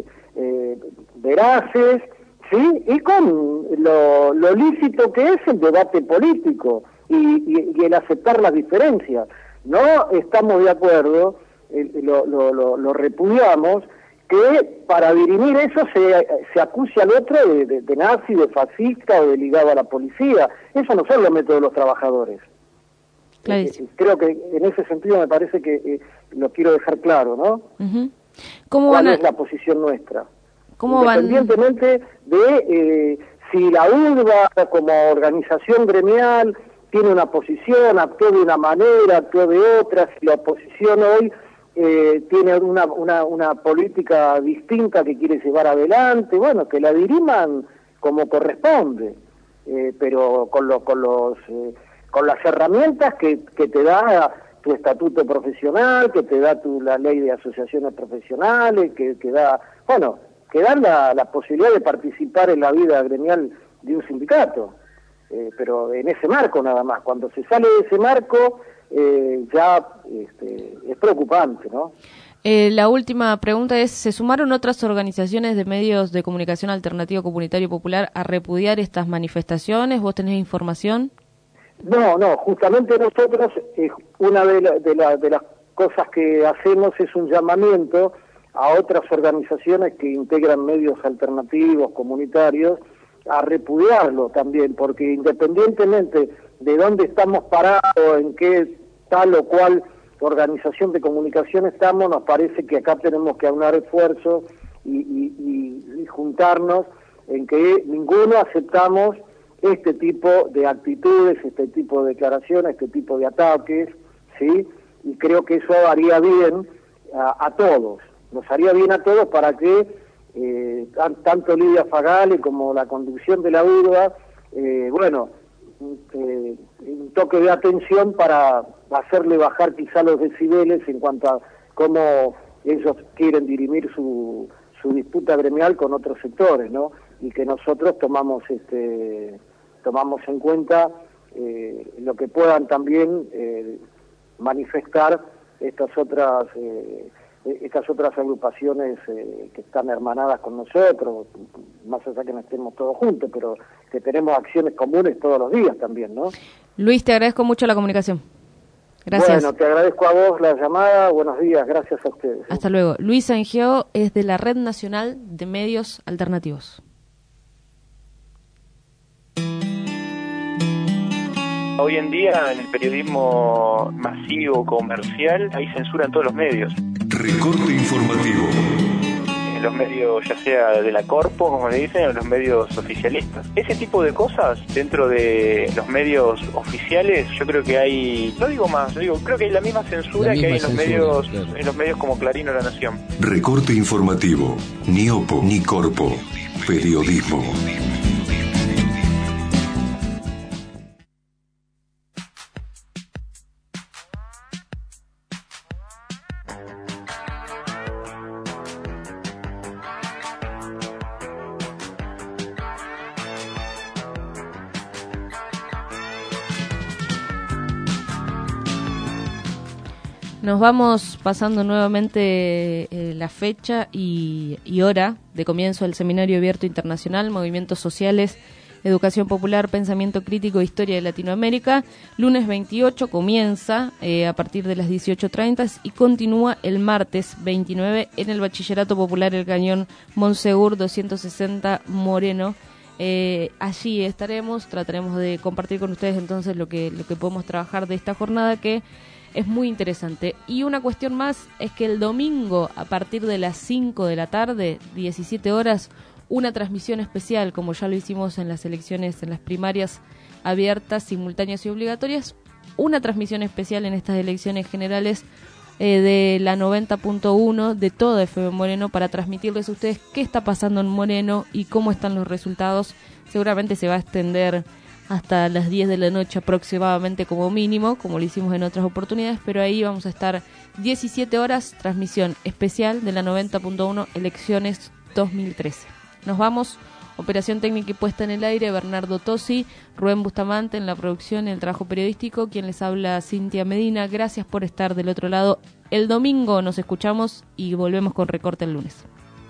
veraces, ¿sí? Y con lo lícito que es el debate político y el aceptar las diferencias. No estamos de acuerdo, lo repudiamos, que para dirimir eso se acuse al otro de nazi, de fascista o de ligado a la policía. Eso no son los métodos de los trabajadores. Creo que en ese sentido me parece que lo quiero dejar claro, ¿no? ¿Cuál es la posición nuestra? Independientemente de si la UTBA como organización gremial tiene una posición, actuó de una manera, actuó de otra, si la oposición hoy tiene una política distinta que quiere llevar adelante, bueno, que la diriman como corresponde, pero con las herramientas que te da tu estatuto profesional, que te da la ley de asociaciones profesionales, que dan la posibilidad de participar en la vida gremial de un sindicato, pero en ese marco nada más. Cuando se sale de ese marco ya es preocupante, ¿no? La última pregunta es, ¿se sumaron otras organizaciones de medios de comunicación alternativo, comunitario y popular a repudiar estas manifestaciones? ¿Vos tenés información? No, justamente nosotros, una de las cosas que hacemos es un llamamiento a otras organizaciones que integran medios alternativos, comunitarios, a repudiarlo también, porque independientemente de dónde estamos parados, en qué tal o cual organización de comunicación estamos, nos parece que acá tenemos que aunar esfuerzos y juntarnos en que ninguno aceptamos este tipo de actitudes, este tipo de declaraciones, este tipo de ataques, ¿sí? Y creo que eso haría bien a todos, nos haría bien a todos para que tanto Lidia Fagale como la conducción de la UTBA, un toque de atención para hacerle bajar quizá los decibeles en cuanto a cómo ellos quieren dirimir su disputa gremial con otros sectores, ¿no? Y que nosotros tomamos en cuenta lo que puedan también manifestar estas otras agrupaciones que están hermanadas con nosotros, más allá que no estemos todos juntos, pero que tenemos acciones comunes todos los días también, ¿no? Luis, te agradezco mucho la comunicación. Gracias. Bueno, te agradezco a vos la llamada, buenos días, gracias a ustedes. Hasta luego. Luis Angeo es de la Red Nacional de Medios Alternativos. Hoy en día, en el periodismo masivo, comercial, hay censura en todos los medios. Recorte informativo. en los medios, ya sea de la corpo, como le dicen, o en los medios oficialistas. Ese tipo de cosas dentro de los medios oficiales, yo creo que hay, no digo más, creo que hay la misma censura que hay en los medios, claro, en los medios como Clarín o La Nación. Recorte informativo, ni opo ni corpo, periodismo. Nos vamos pasando nuevamente la fecha y hora de comienzo del Seminario Abierto Internacional, Movimientos Sociales, Educación Popular, Pensamiento Crítico e Historia de Latinoamérica. Lunes 28 comienza a partir de las 18:30 y continúa el martes 29 en el Bachillerato Popular El Cañón Monsegur 260 Moreno. Allí estaremos, trataremos de compartir con ustedes entonces lo que podemos trabajar de esta jornada, que es muy interesante. Y una cuestión más es que el domingo, a partir de las 5 de la tarde, 17 horas, una transmisión especial, como ya lo hicimos en las elecciones, en las primarias abiertas, simultáneas y obligatorias, una transmisión especial en estas elecciones generales de la 90.1 de toda FM Moreno, para transmitirles a ustedes qué está pasando en Moreno y cómo están los resultados. Seguramente se va a extender hasta las 10 de la noche aproximadamente como mínimo, como lo hicimos en otras oportunidades, pero ahí vamos a estar 17 horas, transmisión especial de la 90.1 Elecciones 2013. Nos vamos, operación técnica y puesta en el aire, Bernardo Tosi, Rubén Bustamante en la producción y el trabajo periodístico, quien les habla, Cintia Medina. Gracias por estar del otro lado. El domingo nos escuchamos y volvemos con Recorte el lunes.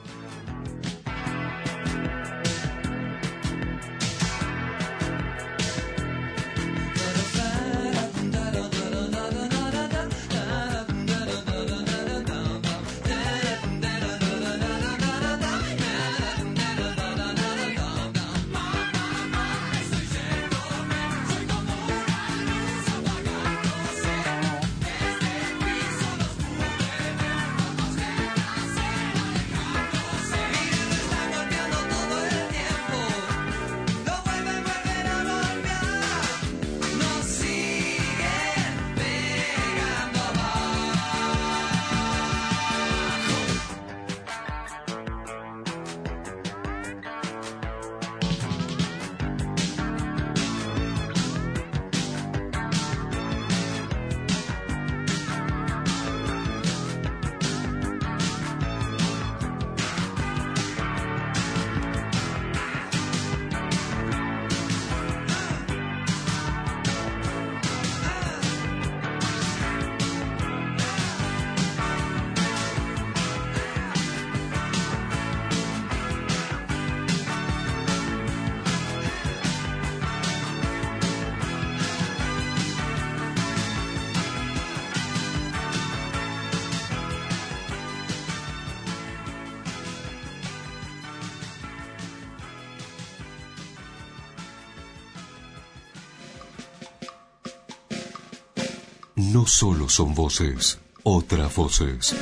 No solo son voces, otras voces.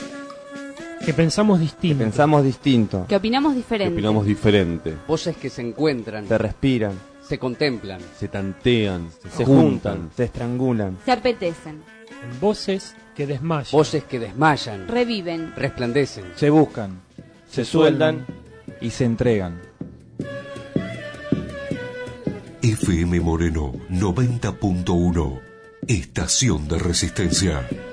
Que pensamos distinto. Que opinamos diferente. Voces que se encuentran. Se respiran. Se contemplan. Se tantean. Se juntan. Se estrangulan. Se apetecen. Voces que desmayan. Voces que desmayan. Reviven. Resplandecen. Se buscan. Se sueldan. Y se entregan. FM Moreno 90.1, Estación de Resistencia.